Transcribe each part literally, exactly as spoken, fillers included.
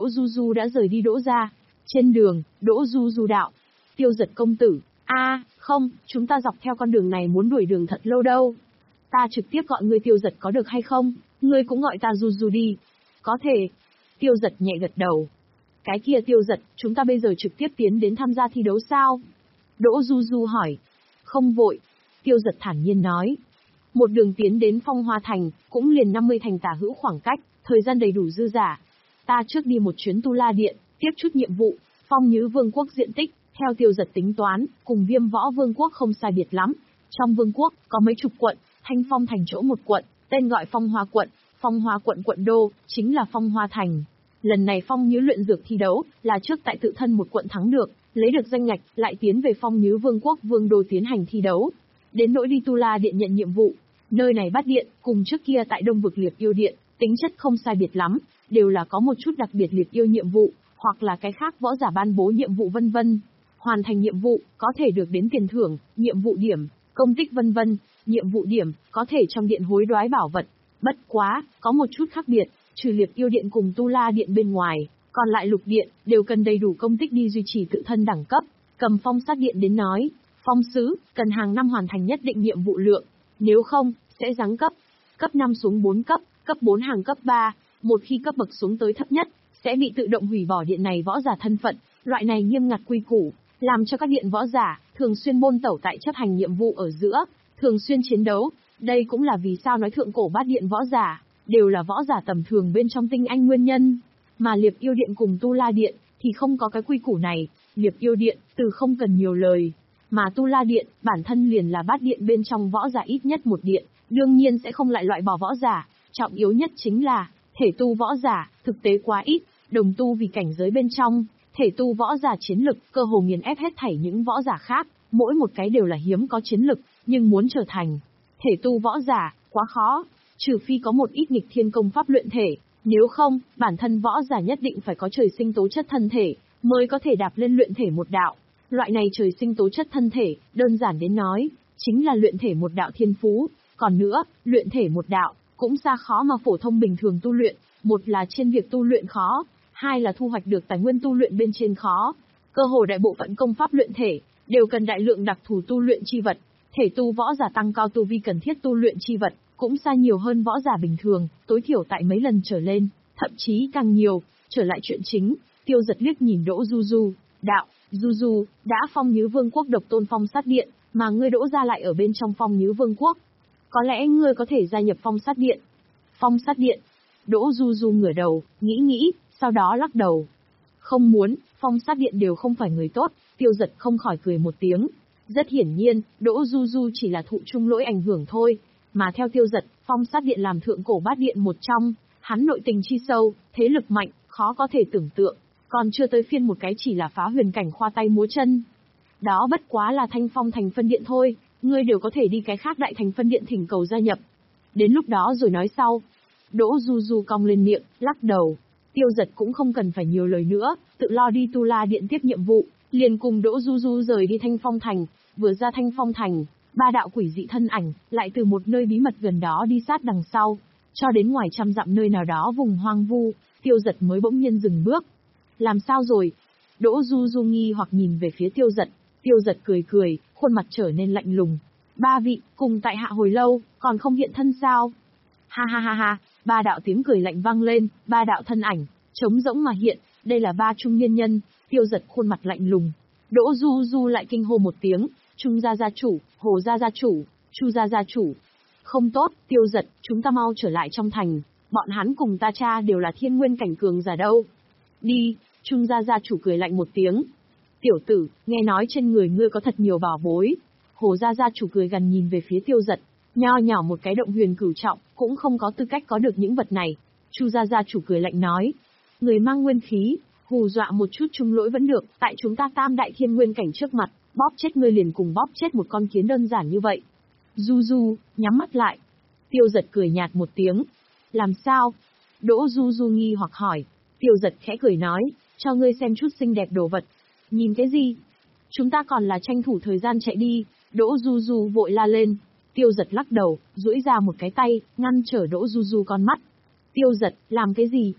Đỗ Du Du đã rời đi Đỗ gia. Trên đường, Đỗ Du Du đạo. Tiêu Giật công tử, a, không, chúng ta dọc theo con đường này muốn đuổi đường thật lâu đâu. Ta trực tiếp gọi ngươi Tiêu Giật có được hay không? Ngươi cũng gọi ta Du Du đi. Có thể. Tiêu Giật nhẹ gật đầu. Cái kia Tiêu Giật, chúng ta bây giờ trực tiếp tiến đến tham gia thi đấu sao? Đỗ Du Du hỏi. Không vội. Tiêu Giật thản nhiên nói. Một đường tiến đến Phong Hoa Thành, cũng liền năm mươi thành tả hữu khoảng cách, thời gian đầy đủ dư giả. Ta trước đi một chuyến Tu La Điện, tiếp chút nhiệm vụ, Phong Nhứ Vương quốc diện tích, theo Tiêu Giật tính toán, cùng Viêm Võ Vương quốc không sai biệt lắm. Trong vương quốc, có mấy chục quận, Thanh Phong thành chỗ một quận, tên gọi Phong Hoa quận, Phong Hoa quận quận đô, chính là Phong Hoa Thành. Lần này Phong Nhứ luyện dược thi đấu, là trước tại tự thân một quận thắng được, lấy được danh ngạch, lại tiến về Phong Nhứ Vương quốc Vương đô tiến hành thi đấu. Đến nỗi đi Tu La Điện nhận nhiệm vụ, nơi này Bát Điện, cùng trước kia tại Đông vực Liệt Yêu Điện, tính chất không sai biệt lắm, đều là có một chút đặc biệt liệt yêu nhiệm vụ, hoặc là cái khác võ giả ban bố nhiệm vụ vân vân. Hoàn thành nhiệm vụ, có thể được đến tiền thưởng, nhiệm vụ điểm, công tích vân vân, nhiệm vụ điểm, có thể trong điện hối đoái bảo vật. Bất quá, có một chút khác biệt, trừ Liệt Yêu Điện cùng Tu La Điện bên ngoài, còn lại lục điện, đều cần đầy đủ công tích đi duy trì tự thân đẳng cấp. Cầm Phong Sát Điện đến nói, phong sứ, cần hàng năm hoàn thành nhất định nhiệm vụ lượng, nếu không, sẽ giáng cấp. Cấp năm xuống bốn cấp, cấp bốn hàng cấp ba, một khi cấp bậc xuống tới thấp nhất, sẽ bị tự động hủy bỏ điện này võ giả thân phận, loại này nghiêm ngặt quy củ, làm cho các điện võ giả thường xuyên bôn tẩu tại chấp hành nhiệm vụ ở giữa, thường xuyên chiến đấu. Đây cũng là vì sao nói thượng cổ Bát Điện võ giả đều là võ giả tầm thường bên trong tinh anh nguyên nhân, mà Liệp Yêu Điện cùng Tu La Điện thì không có cái quy củ này. Liệp Yêu Điện từ không cần nhiều lời, mà Tu La Điện bản thân liền là Bát Điện bên trong võ giả ít nhất một điện, đương nhiên sẽ không lại loại bỏ võ giả. Trọng yếu nhất chính là thể tu võ giả thực tế quá ít, đồng tu vì cảnh giới bên trong, thể tu võ giả chiến lực cơ hồ nghiền ép hết thảy những võ giả khác, mỗi một cái đều là hiếm có chiến lực, nhưng muốn trở thành thể tu võ giả quá khó, trừ phi có một ít nghịch thiên công pháp luyện thể, nếu không, bản thân võ giả nhất định phải có trời sinh tố chất thân thể mới có thể đạp lên luyện thể một đạo. Loại này trời sinh tố chất thân thể, đơn giản đến nói, chính là luyện thể một đạo thiên phú. Còn nữa, luyện thể một đạo cũng xa khó mà phổ thông bình thường tu luyện, một là trên việc tu luyện khó, hai là thu hoạch được tài nguyên tu luyện bên trên khó. Cơ hồ đại bộ phận công pháp luyện thể đều cần đại lượng đặc thù tu luyện chi vật, thể tu võ giả tăng cao tu vi cần thiết tu luyện chi vật cũng xa nhiều hơn võ giả bình thường, tối thiểu tại mấy lần trở lên, thậm chí càng nhiều. Trở lại chuyện chính, Tiêu Giật liếc nhìn Đỗ Du Du, đạo, Du Du, đã Phong Nhứ Vương quốc độc tôn Phong Sát Điện, mà ngươi Đỗ gia lại ở bên trong Phong Nhứ Vương quốc. Có lẽ ngươi có thể gia nhập Phong Sát Điện. Phong Sát Điện. Đỗ Du Du ngửa đầu, nghĩ nghĩ, sau đó lắc đầu. Không muốn, Phong Sát Điện đều không phải người tốt. Tiêu Giật không khỏi cười một tiếng. Rất hiển nhiên, Đỗ Du Du chỉ là thụ chung lỗi ảnh hưởng thôi. Mà theo Tiêu Giật, Phong Sát Điện làm thượng cổ bát điện một trong, hắn nội tình chi sâu, thế lực mạnh, khó có thể tưởng tượng. Còn chưa tới phiên một cái chỉ là phá huyền cảnh khoa tay múa chân. Đó bất quá là Thanh Phong thành phân điện thôi, ngươi đều có thể đi cái khác đại thành phân điện thỉnh cầu gia nhập. Đến lúc đó rồi nói sau. Đỗ Du Du cong lên miệng, lắc đầu. Tiêu Giật cũng không cần phải nhiều lời nữa, tự lo đi Tu La Điện tiếp nhiệm vụ, liền cùng Đỗ Du Du rời đi Thanh Phong thành. Vừa ra Thanh Phong thành, ba đạo quỷ dị thân ảnh lại từ một nơi bí mật gần đó đi sát đằng sau, cho đến ngoài trăm dặm nơi nào đó vùng hoang vu. Tiêu Giật mới bỗng nhiên dừng bước. Làm sao rồi? Đỗ Du Du nghi hoặc nhìn về phía Tiêu Giật. Tiêu Giật cười cười, khuôn mặt trở nên lạnh lùng. Ba vị, cùng tại hạ hồi lâu, còn không hiện thân sao? Ha ha ha ha, ba đạo tiếng cười lạnh vang lên, ba đạo thân ảnh, trống rỗng mà hiện, đây là ba trung niên nhân. Tiêu Giật khuôn mặt lạnh lùng. Đỗ Du Du lại kinh hô một tiếng, Trung gia gia chủ, Hồ gia gia chủ, Chu gia gia chủ. Không tốt, Tiêu Giật, chúng ta mau trở lại trong thành, bọn hắn cùng ta cha đều là thiên nguyên cảnh cường giả đâu. Đi, Trung gia gia chủ cười lạnh một tiếng. Tiểu tử, nghe nói trên người ngươi có thật nhiều bảo bối. Hồ gia gia chủ cười gằn nhìn về phía Tiêu Giật, nho nhỏ một cái động huyền cửu trọng, cũng không có tư cách có được những vật này. Chu gia gia chủ cười lạnh nói, người mang nguyên khí, hù dọa một chút trung lỗi vẫn được, tại chúng ta tam đại thiên nguyên cảnh trước mặt, bóp chết ngươi liền cùng bóp chết một con kiến đơn giản như vậy. Du Du, nhắm mắt lại. Tiêu Giật cười nhạt một tiếng. Làm sao? Đỗ Du Du nghi hoặc hỏi. Tiêu Giật khẽ cười nói, cho ngươi xem chút xinh đẹp đồ vật. Nhìn cái gì? Chúng ta còn là tranh thủ thời gian chạy đi. Đỗ Du Du vội la lên. Tiêu Giật lắc đầu, duỗi ra một cái tay, ngăn trở Đỗ Du Du con mắt. Tiêu Giật, làm cái gì?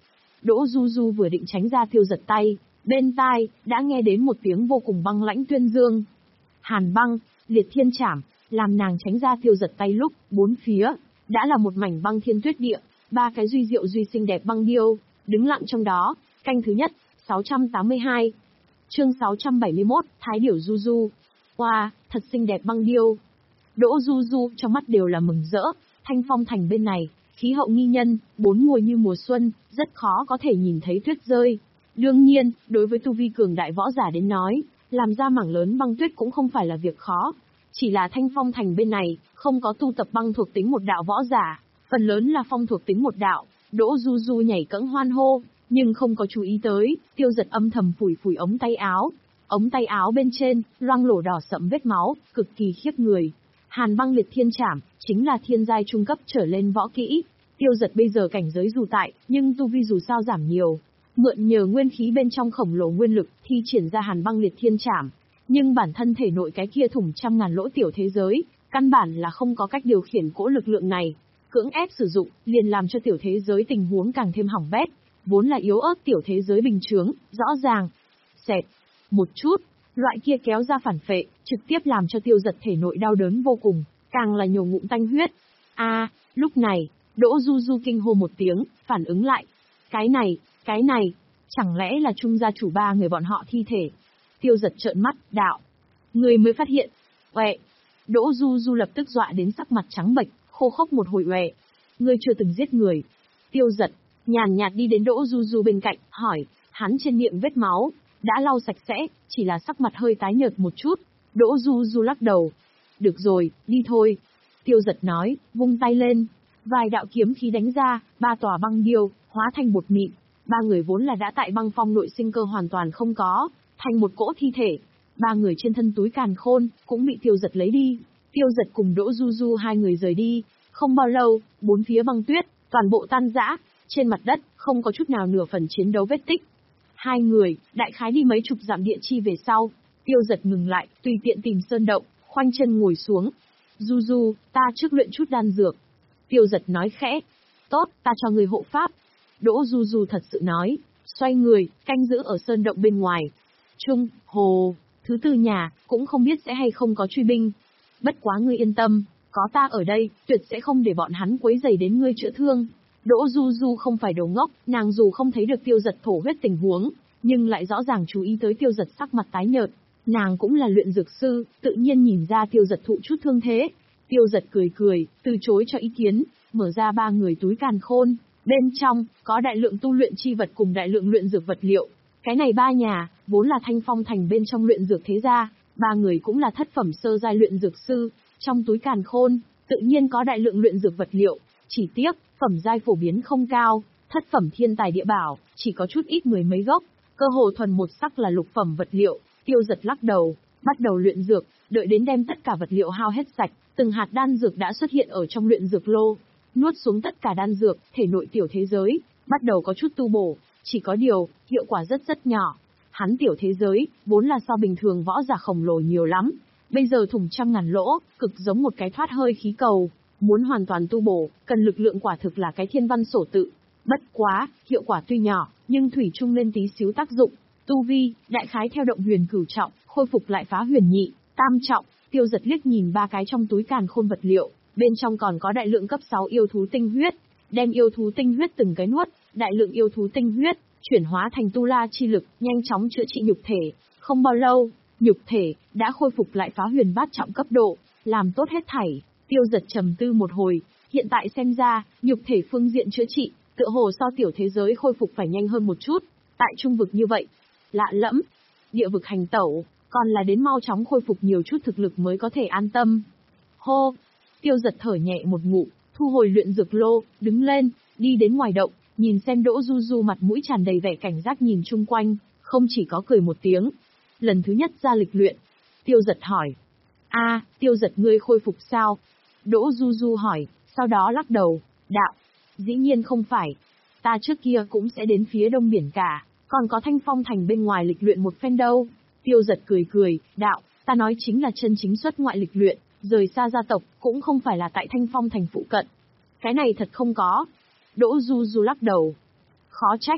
Đỗ Du Du vừa định tránh ra Tiêu Giật tay, bên tai, đã nghe đến một tiếng vô cùng băng lãnh tuyên dương. Hàn băng, liệt thiên trảm, làm nàng tránh ra Tiêu Giật tay lúc, bốn phía, đã là một mảnh băng thiên tuyết địa, ba cái duy diệu duy xinh đẹp băng điêu, đứng lặng trong đó, canh thứ nhất, sáu trăm tám mươi hai. Chương sáu trăm bảy mươi mốt, Thái Điểu Du Du. Wow, thật xinh đẹp băng điêu. Đỗ Du Du trong mắt đều là mừng rỡ, Thanh Phong Thành bên này, khí hậu nghi nhân, bốn mùa như mùa xuân, rất khó có thể nhìn thấy tuyết rơi. Đương nhiên, đối với tu vi cường đại võ giả đến nói, làm ra mảng lớn băng tuyết cũng không phải là việc khó. Chỉ là Thanh Phong Thành bên này, không có tu tập băng thuộc tính một đạo võ giả, phần lớn là phong thuộc tính một đạo. Đỗ Du Du nhảy cẫng hoan hô, nhưng không có chú ý tới, Tiêu Giật âm thầm phủi phủi ống tay áo. Ống tay áo bên trên, loang lổ đỏ sẫm vết máu, cực kỳ khiếp người. Hàn băng liệt thiên trảm, chính là thiên giai trung cấp trở lên võ kỹ. Tiêu Giật bây giờ cảnh giới dù tại, nhưng tu vi dù sao giảm nhiều. Mượn nhờ nguyên khí bên trong khổng lồ nguyên lực, thi triển ra hàn băng liệt thiên trảm. Nhưng bản thân thể nội cái kia thủng trăm ngàn lỗ tiểu thế giới, căn bản là không có cách điều khiển cỗ lực lượng này. Cưỡng ép sử dụng, liền làm cho tiểu thế giới tình huống càng thêm hỏng bét. Vốn là yếu ớt tiểu thế giới bình chướng, rõ ràng. Xẹt. Một chút, loại kia kéo ra phản phệ, trực tiếp làm cho Tiêu Giật thể nội đau đớn vô cùng, càng là nhổ ngụm tanh huyết. A, lúc này, Đỗ Du Du kinh hô một tiếng, phản ứng lại. Cái này, cái này, chẳng lẽ là Trung gia chủ ba người bọn họ thi thể? Tiêu Giật trợn mắt, đạo. Người mới phát hiện. Uệ. Đỗ Du Du lập tức dọa đến sắc mặt trắng bệch, khô khốc một hồi uệ. Ngươi chưa từng giết người. Tiêu Giật, nhàn nhạt đi đến Đỗ Du Du bên cạnh, hỏi, hắn trên miệng vết máu, đã lau sạch sẽ, chỉ là sắc mặt hơi tái nhợt một chút. Đỗ Du Du lắc đầu. Được rồi, đi thôi. Tiêu Giật nói, vung tay lên. Vài đạo kiếm khí đánh ra, ba tòa băng điêu, hóa thành bột mịn. Ba người vốn là đã tại băng phong nội sinh cơ hoàn toàn không có, thành một cỗ thi thể. Ba người trên thân túi càn khôn, cũng bị Tiêu Giật lấy đi. Tiêu Giật cùng Đỗ Du Du hai người rời đi. Không bao lâu, bốn phía băng tuyết, toàn bộ tan rã. Trên mặt đất, không có chút nào nửa phần chiến đấu vết tích. Hai người, đại khái đi mấy chục dặm địa chi về sau. Tiêu Giật ngừng lại, tùy tiện tìm sơn động, khoanh chân ngồi xuống. Du Du, ta trước luyện chút đan dược. Tiêu Giật nói khẽ. Tốt, ta cho người hộ pháp. Đỗ Du Du thật sự nói, xoay người, canh giữ ở sơn động bên ngoài. Trung, Hồ, thứ tư nhà, cũng không biết sẽ hay không có truy binh. Bất quá ngươi yên tâm, có ta ở đây, tuyệt sẽ không để bọn hắn quấy rầy đến ngươi chữa thương. Đỗ Du Du không phải đồ ngốc, nàng dù không thấy được Tiêu Giật thổ huyết tình huống, nhưng lại rõ ràng chú ý tới Tiêu Giật sắc mặt tái nhợt. Nàng cũng là luyện dược sư, tự nhiên nhìn ra Tiêu Giật thụ chút thương thế. Tiêu Giật cười cười, từ chối cho ý kiến, mở ra ba người túi càn khôn. Bên trong, có đại lượng tu luyện chi vật cùng đại lượng luyện dược vật liệu. Cái này ba nhà, vốn là Thanh Phong Thành bên trong luyện dược thế gia, ba người cũng là thất phẩm sơ giai luyện dược sư. Trong túi càn khôn, tự nhiên có đại lượng luyện dược vật liệu, chỉ tiếc, phẩm giai phổ biến không cao, thất phẩm thiên tài địa bảo, chỉ có chút ít mười mấy gốc, cơ hồ thuần một sắc là lục phẩm vật liệu. Tiêu Giật lắc đầu, bắt đầu luyện dược, đợi đến đem tất cả vật liệu hao hết sạch, từng hạt đan dược đã xuất hiện ở trong luyện dược lô. Nuốt xuống tất cả đan dược, thể nội tiểu thế giới, bắt đầu có chút tu bổ, chỉ có điều, hiệu quả rất rất nhỏ. Hắn tiểu thế giới, vốn là so bình thường võ giả khổng lồ nhiều lắm, bây giờ thủng trăm ngàn lỗ, cực giống một cái thoát hơi khí cầu, muốn hoàn toàn tu bổ, cần lực lượng quả thực là cái thiên văn sổ tự. Bất quá, hiệu quả tuy nhỏ, nhưng thủy chung lên tí xíu tác dụng. Tu vi, đại khái theo động huyền cửu trọng, khôi phục lại phá huyền nhị, tam trọng. Tiêu Giật liếc nhìn ba cái trong túi càn khôn vật liệu, bên trong còn có đại lượng cấp sáu yêu thú tinh huyết, đem yêu thú tinh huyết từng cái nuốt, đại lượng yêu thú tinh huyết chuyển hóa thành tu la chi lực, nhanh chóng chữa trị nhục thể. Không bao lâu, nhục thể đã khôi phục lại phá huyền bát trọng cấp độ, làm tốt hết thảy. Tiêu Giật trầm tư một hồi, hiện tại xem ra, nhục thể phương diện chữa trị, tựa hồ so tiểu thế giới khôi phục phải nhanh hơn một chút. Tại trung vực như vậy, lạ lẫm, địa vực hành tẩu, còn là đến mau chóng khôi phục nhiều chút thực lực mới có thể an tâm. Hô, Tiêu Giật thở nhẹ một ngụm, thu hồi luyện dược lô, đứng lên, đi đến ngoài động, nhìn xem Đỗ Du Du mặt mũi tràn đầy vẻ cảnh giác nhìn chung quanh, không chỉ có cười một tiếng. Lần thứ nhất ra lịch luyện. Tiêu Giật hỏi. A, Tiêu Giật ngươi khôi phục sao? Đỗ Du Du hỏi, sau đó lắc đầu, đạo. Dĩ nhiên không phải. Ta trước kia cũng sẽ đến phía đông biển cả, còn có Thanh Phong Thành bên ngoài lịch luyện một phen đâu. Tiêu Giật cười cười, đạo, ta nói chính là chân chính xuất ngoại lịch luyện, rời xa gia tộc, cũng không phải là tại Thanh Phong Thành phụ cận. Cái này thật không có. Đỗ Du Du lắc đầu. Khó trách.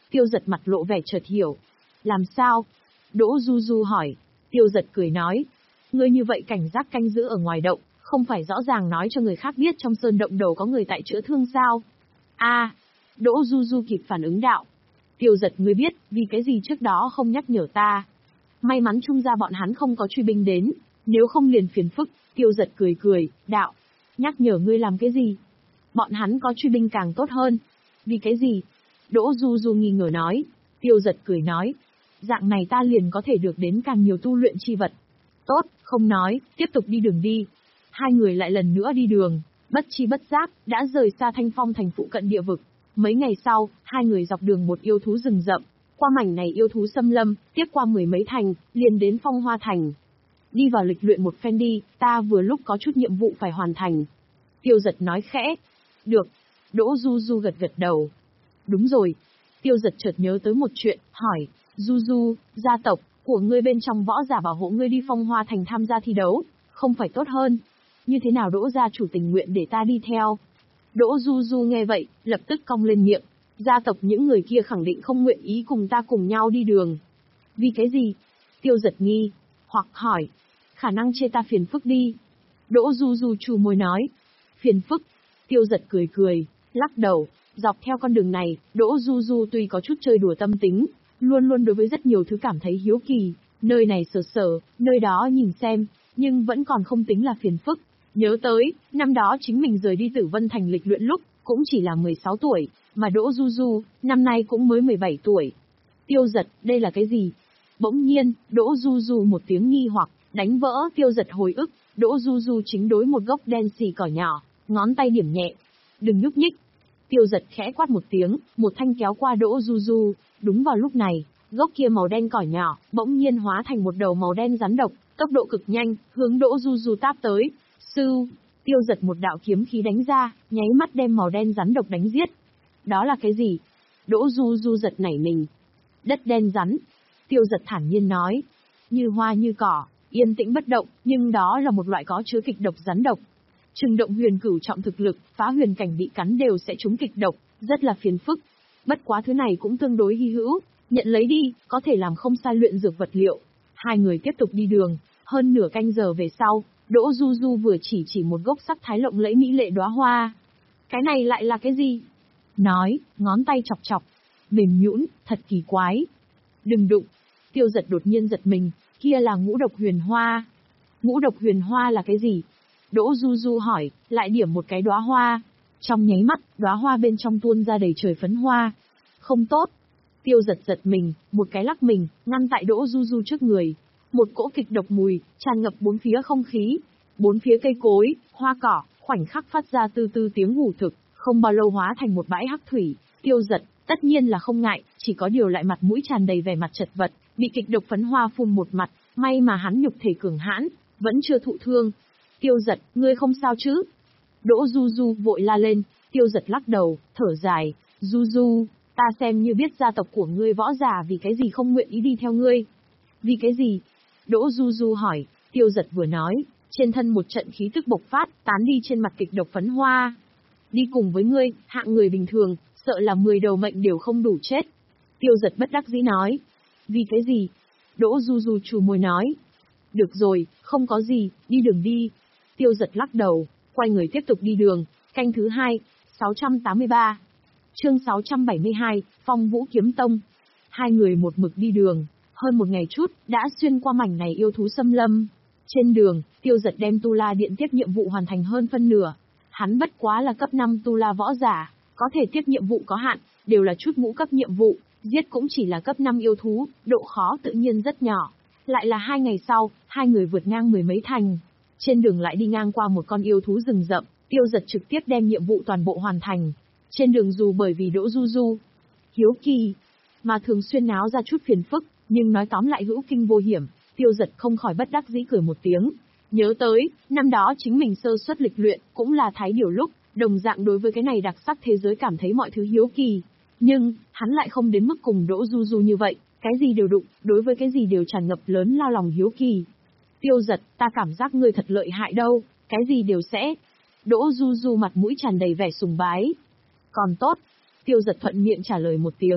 Tiêu Giật mặt lộ vẻ chợt hiểu. Làm sao? Đỗ Du Du hỏi. Tiêu Giật cười nói. Ngươi như vậy cảnh giác canh giữ ở ngoài động, không phải rõ ràng nói cho người khác biết trong sơn động đầu có người tại chữa thương sao? A, à, Đỗ Du Du kịp phản ứng đạo. Tiêu Giật, ngươi biết, vì cái gì trước đó không nhắc nhở ta? May mắn Trung gia bọn hắn không có truy binh đến, nếu không liền phiền phức. Tiêu Giật cười cười, đạo. Nhắc nhở ngươi làm cái gì? Bọn hắn có truy binh càng tốt hơn. Vì cái gì? Đỗ Du Du nghi ngờ nói. Tiêu Giật cười nói. Dạng này ta liền có thể được đến càng nhiều tu luyện chi vật. Tốt, không nói, tiếp tục đi đường đi. Hai người lại lần nữa đi đường, bất chi bất giác, đã rời xa Thanh Phong thành phụ cận địa vực. Mấy ngày sau, hai người dọc đường một yêu thú rừng rậm, qua mảnh này yêu thú xâm lâm, tiếp qua mười mấy thành, liền đến Phong Hoa thành. Đi vào lịch luyện một phen đi, ta vừa lúc có chút nhiệm vụ phải hoàn thành. Tiêu Giật nói khẽ. Được. Đỗ Du Du gật gật đầu. Đúng rồi. Tiêu Giật chợt nhớ tới một chuyện, hỏi. Du Du, gia tộc của ngươi bên trong võ giả bảo hộ ngươi đi Phong Hoa thành tham gia thi đấu, không phải tốt hơn? Như thế nào Đỗ gia chủ tình nguyện để ta đi theo? Đỗ Du Du nghe vậy, lập tức cong lên miệng. Gia tộc những người kia khẳng định không nguyện ý cùng ta cùng nhau đi đường. Vì cái gì? Tiêu Giật nghi, hoặc hỏi. Khả năng chê ta phiền phức đi. Đỗ Du Du chu môi nói. Phiền phức. Tiêu Giật cười cười, lắc đầu. Dọc theo con đường này, Đỗ Du Du tuy có chút chơi đùa tâm tính, luôn luôn đối với rất nhiều thứ cảm thấy hiếu kỳ, nơi này sờ sờ, nơi đó nhìn xem, nhưng vẫn còn không tính là phiền phức. Nhớ tới, năm đó chính mình rời đi Tử Vân thành lịch luyện lúc, cũng chỉ là mười sáu tuổi, mà Đỗ Du Du, năm nay cũng mới mười bảy tuổi. Tiêu Giật, đây là cái gì? Bỗng nhiên, Đỗ Du Du một tiếng nghi hoặc, đánh vỡ Tiêu Giật hồi ức. Đỗ Du Du chính đối một gốc đen xì cỏ nhỏ, ngón tay điểm nhẹ. Đừng nhúc nhích. Tiêu Giật khẽ quát một tiếng, một thanh kéo qua Đỗ Du Du. Đúng vào lúc này, gốc kia màu đen cỏ nhỏ, bỗng nhiên hóa thành một đầu màu đen rắn độc, tốc độ cực nhanh, hướng Đỗ Du Du táp tới. Sư, Tiêu Giật một đạo kiếm khí đánh ra, nháy mắt đem màu đen rắn độc đánh giết. Đó là cái gì? Đỗ Du Du giật nảy mình. Đất đen rắn. Tiêu Giật thản nhiên nói. Như hoa như cỏ, yên tĩnh bất động, nhưng đó là một loại có chứa kịch độc rắn độc. Trừng động huyền cửu trọng thực lực, phá huyền cảnh bị cắn đều sẽ trúng kịch độc, rất là phiền phức. Bất quá thứ này cũng tương đối hy hữu, nhận lấy đi, có thể làm không sai luyện dược vật liệu. Hai người tiếp tục đi đường, hơn nửa canh giờ về sau, Đỗ Du Du vừa chỉ chỉ một gốc sắc thái lộng lẫy mỹ lệ đóa hoa. Cái này lại là cái gì? Nói, ngón tay chọc chọc. Mềm nhũn, thật kỳ quái. Đừng đụng. Tiêu Giật đột nhiên giật mình, kia là ngũ độc huyền hoa. Ngũ độc huyền hoa là cái gì? Đỗ Du Du hỏi, lại điểm một cái đóa hoa. Trong nháy mắt, đóa hoa bên trong tuôn ra đầy trời phấn hoa. Không tốt. Tiêu Giật giật mình, một cái lắc mình, ngăn tại Đỗ Du Du trước người. Một cỗ kịch độc mùi, tràn ngập bốn phía không khí. Bốn phía cây cối, hoa cỏ, khoảnh khắc phát ra từ từ tiếng hủ thực, không bao lâu hóa thành một bãi hắc thủy. Tiêu Giật, tất nhiên là không ngại, chỉ có điều lại mặt mũi tràn đầy vẻ mặt chật vật, bị kịch độc phấn hoa phun một mặt, may mà hắn nhục thể cường hãn, vẫn chưa thụ thương. Tiêu Giật, ngươi không sao chứ? Đỗ Du Du vội la lên. Tiêu Giật lắc đầu, thở dài. Du Du, ta xem như biết gia tộc của ngươi võ giả vì cái gì không nguyện ý đi theo ngươi. Vì cái gì? Đỗ Du Du hỏi. Tiêu Giật vừa nói, trên thân một trận khí tức bộc phát, tán đi trên mặt kịch độc phấn hoa. Đi cùng với ngươi, hạng người bình thường, sợ là mười đầu mệnh đều không đủ chết. Tiêu Giật bất đắc dĩ nói. Vì cái gì? Đỗ Du Du trù môi nói. Được rồi, không có gì, đi đường đi. Tiêu Giật lắc đầu, quay người tiếp tục đi đường. Canh thứ hai, sáu trăm tám mươi ba. Chương sáu trăm bảy mươi hai, Phong Vũ Kiếm Tông. Hai người một mực đi đường, hơn một ngày chút, đã xuyên qua mảnh này yêu thú xâm lâm. Trên đường, Tiêu Giật đem Tu La Điện tiếp nhiệm vụ hoàn thành hơn phân nửa. Hắn bất quá là cấp năm Tu La võ giả, có thể tiếp nhiệm vụ có hạn, đều là chút ngũ cấp nhiệm vụ, giết cũng chỉ là cấp năm yêu thú, độ khó tự nhiên rất nhỏ. Lại là hai ngày sau, hai người vượt ngang mười mấy thành. Trên đường lại đi ngang qua một con yêu thú rừng rậm, Tiêu Giật trực tiếp đem nhiệm vụ toàn bộ hoàn thành. Trên đường dù bởi vì Đỗ Du Du hiếu kỳ, mà thường xuyên náo ra chút phiền phức, nhưng nói tóm lại hữu kinh vô hiểm, Tiêu Giật không khỏi bất đắc dĩ cười một tiếng. Nhớ tới, năm đó chính mình sơ suất lịch luyện, cũng là thái điều lúc, đồng dạng đối với cái này đặc sắc thế giới cảm thấy mọi thứ hiếu kỳ. Nhưng, hắn lại không đến mức cùng Đỗ Du Du như vậy, cái gì đều đụng, đối với cái gì đều tràn ngập lớn lao lòng hiếu kỳ. Tiêu Giật, ta cảm giác ngươi thật lợi hại đâu, cái gì đều sẽ. Đỗ Du Du mặt mũi tràn đầy vẻ sùng bái. Còn tốt. Tiêu Giật thuận miệng trả lời một tiếng.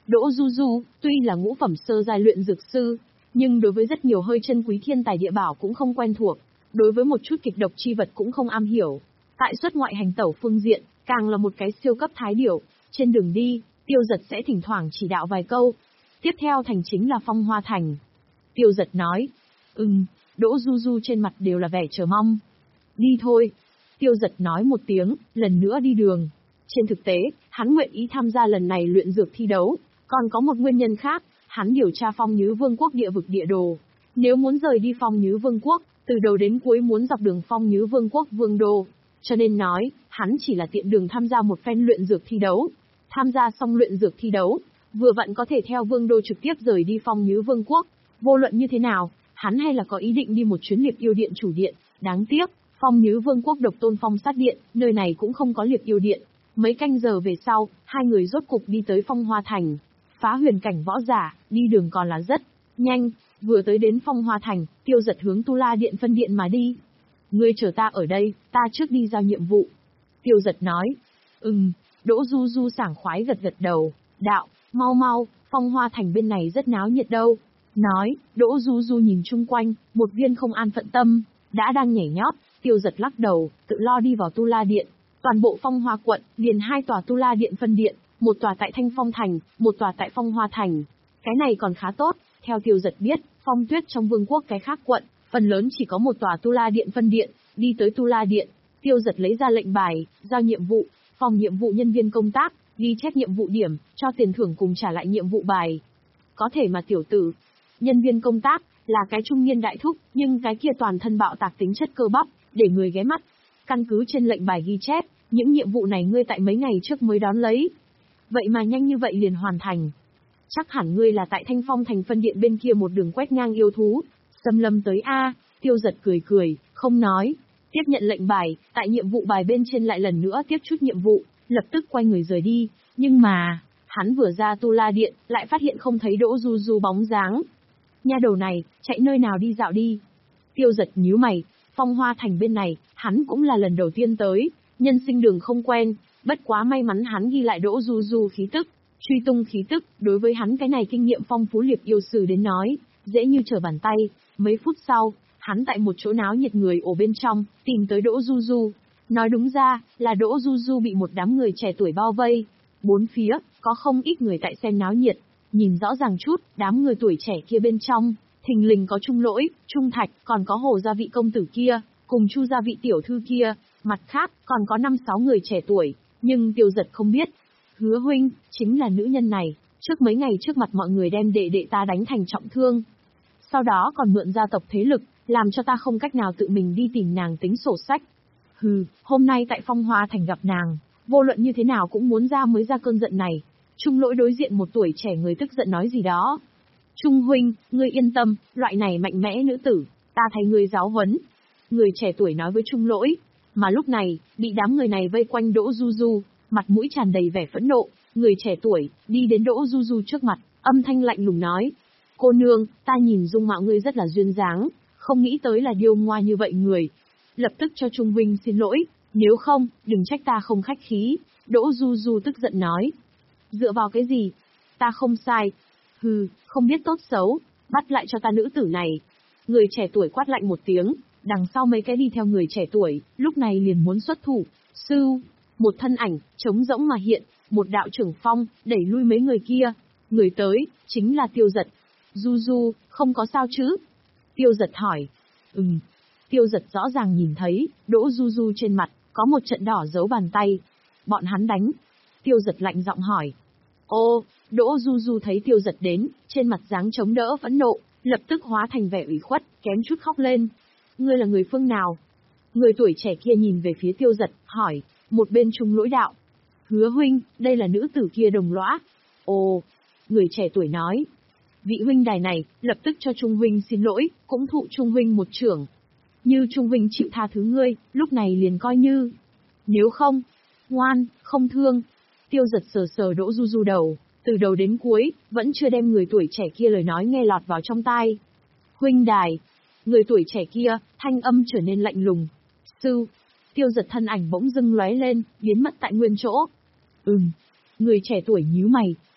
Đỗ Du Du, tuy là ngũ phẩm sơ giai luyện dược sư, nhưng đối với rất nhiều hơi chân quý thiên tài địa bảo cũng không quen thuộc, đối với một chút kịch độc chi vật cũng không am hiểu. Tại xuất ngoại hành tẩu phương diện, càng là một cái siêu cấp thái điểu, trên đường đi, Tiêu Giật sẽ thỉnh thoảng chỉ đạo vài câu. Tiếp theo thành chính là Phong Hoa Thành. Tiêu Giật nói, ừm, Đỗ Du Du trên mặt đều là vẻ chờ mong. Đi thôi. Tiêu Giật nói một tiếng, lần nữa đi đường. Trên thực tế, hắn nguyện ý tham gia lần này luyện dược thi đấu, còn có một nguyên nhân khác, hắn điều tra Phong Nhứ Vương quốc địa vực địa đồ. Nếu muốn rời đi Phong Nhứ Vương quốc, từ đầu đến cuối muốn dọc đường Phong Nhứ Vương quốc vương đô. Cho nên nói, hắn chỉ là tiện đường tham gia một phen luyện dược thi đấu. Tham gia xong luyện dược thi đấu, vừa vặn có thể theo vương đô trực tiếp rời đi Phong Nhứ Vương quốc. Vô luận như thế nào, hắn hay là có ý định đi một chuyến Liệp Yêu Điện chủ điện. Đáng tiếc, Phong Nhứ Vương quốc độc tôn phong sát điện, nơi này cũng không có Liệp Yêu Điện. Mấy canh giờ về sau, hai người rốt cục đi tới Phong Hoa Thành. Phá huyền cảnh võ giả, đi đường còn là rất nhanh. Vừa tới đến Phong Hoa Thành, Tiêu Giật hướng Tu La Điện phân điện mà đi. Ngươi chờ ta ở đây, ta trước đi giao nhiệm vụ. Tiêu Giật nói. Ừm, Đỗ Du Du sảng khoái gật gật đầu. Đạo, mau mau, Phong Hoa Thành bên này rất náo nhiệt đâu. Nói, Đỗ Du Du nhìn chung quanh, một viên không an phận tâm, đã đang nhảy nhót. Tiêu Giật lắc đầu, tự lo đi vào Tu La Điện. Toàn bộ Phong Hoa quận, liền hai tòa Tu La Điện phân điện, một tòa tại Thanh Phong Thành, một tòa tại Phong Hoa Thành. Cái này còn khá tốt, theo Tiêu Giật biết, Phong Tuyết trong vương quốc cái khác quận, phần lớn chỉ có một tòa Tu La Điện phân điện, đi tới Tu La Điện, Tiêu Giật lấy ra lệnh bài, giao nhiệm vụ, phòng nhiệm vụ nhân viên công tác, ghi chép nhiệm vụ điểm, cho tiền thưởng cùng trả lại nhiệm vụ bài. Có thể mà tiểu tử, nhân viên công tác, là cái trung niên đại thúc, nhưng cái kia toàn thân bạo tạc tính chất cơ bắp, để người ghé mắt. Căn cứ trên lệnh bài ghi chép, những nhiệm vụ này ngươi tại mấy ngày trước mới đón lấy. Vậy mà nhanh như vậy liền hoàn thành. Chắc hẳn ngươi là tại Thanh Phong Thành phân điện bên kia một đường quét ngang yêu thú, xâm lâm tới A. Tiêu Giật cười cười, không nói. Tiếp nhận lệnh bài, tại nhiệm vụ bài bên trên lại lần nữa tiếp chút nhiệm vụ, lập tức quay người rời đi. Nhưng mà, hắn vừa ra Tu La Điện, lại phát hiện không thấy Đỗ Du Du bóng dáng. Nha đầu này, chạy nơi nào đi dạo đi. Tiêu Giật nhíu mày, Phong Hoa Thành bên này, hắn cũng là lần đầu tiên tới, nhân sinh đường không quen, bất quá may mắn hắn ghi lại Đỗ Du Du khí tức, truy tung khí tức, đối với hắn cái này kinh nghiệm phong phú Liệp Yêu Sử đến nói, dễ như trở bàn tay. Mấy phút sau, hắn tại một chỗ náo nhiệt người ổ bên trong, tìm tới Đỗ Du Du. Nói đúng ra, là Đỗ Du Du bị một đám người trẻ tuổi bao vây. Bốn phía, có không ít người tại xem náo nhiệt. Nhìn rõ ràng chút, đám người tuổi trẻ kia bên trong, thình lình có Trung Lỗi, Trung Thạch, còn có Hồ gia vị công tử kia, cùng Chu gia vị tiểu thư kia. Mặt khác, còn có năm sáu người trẻ tuổi, nhưng Tiêu Giật không biết. Hứa huynh, chính là nữ nhân này, trước mấy ngày trước mặt mọi người đem đệ đệ ta đánh thành trọng thương. Sau đó còn mượn gia tộc thế lực, làm cho ta không cách nào tự mình đi tìm nàng tính sổ sách. Hừ, hôm nay tại Phong Hoa Thành gặp nàng, vô luận như thế nào cũng muốn ra mới ra cơn giận này. Trung Lỗi đối diện một tuổi trẻ người tức giận nói gì đó. Trung huynh, ngươi yên tâm, loại này mạnh mẽ nữ tử, ta thay ngươi giáo huấn. Người trẻ tuổi nói với Trung Lỗi, mà lúc này, bị đám người này vây quanh Đỗ Du Du, mặt mũi tràn đầy vẻ phẫn nộ. Người trẻ tuổi, đi đến Đỗ Du Du trước mặt, âm thanh lạnh lùng nói. Cô nương, ta nhìn dung mạo ngươi rất là duyên dáng, không nghĩ tới là điêu ngoa như vậy người. Lập tức cho Trung huynh xin lỗi, nếu không, đừng trách ta không khách khí. Đỗ Du Du tức giận nói. Dựa vào cái gì? Ta không sai. Hừ, không biết tốt xấu, bắt lại cho ta nữ tử này. Người trẻ tuổi quát lạnh một tiếng, đằng sau mấy cái đi theo người trẻ tuổi, lúc này liền muốn xuất thủ. Sư, một thân ảnh, trống rỗng mà hiện, một đạo trưởng phong, đẩy lui mấy người kia. Người tới, chính là Tiêu Giật. Du Du, không có sao chứ? Tiêu Giật hỏi. Ừm. Tiêu Giật rõ ràng nhìn thấy, Đỗ Du Du trên mặt, có một trận đỏ dấu bàn tay. Bọn hắn đánh. Tiêu Giật lạnh giọng hỏi. Ô, Đỗ Du Du thấy Tiêu Giật đến, trên mặt dáng chống đỡ phẫn nộ, lập tức hóa thành vẻ ủy khuất, kém chút khóc lên. Ngươi là người phương nào? Người tuổi trẻ kia nhìn về phía Tiêu Giật, hỏi, một bên Trung Lỗi đạo. Hứa huynh, đây là nữ tử kia Đồng Lõa. Ồ, người trẻ tuổi nói. Vị huynh đài này, lập tức cho Trung huynh xin lỗi, cũng thụ Trung huynh một trưởng. Như Trung huynh chịu tha thứ ngươi, lúc này liền coi như. Nếu không, ngoan, không thương. Tiêu Giật sờ sờ Đỗ Du Du đầu, từ đầu đến cuối, vẫn chưa đem người tuổi trẻ kia lời nói nghe lọt vào trong tai. Huynh đài. Người tuổi trẻ kia, thanh âm trở nên lạnh lùng. Sư. Tiêu Giật thân ảnh bỗng dưng lóe lên, biến mất tại nguyên chỗ. Ừm. Người trẻ tuổi nhíu mày,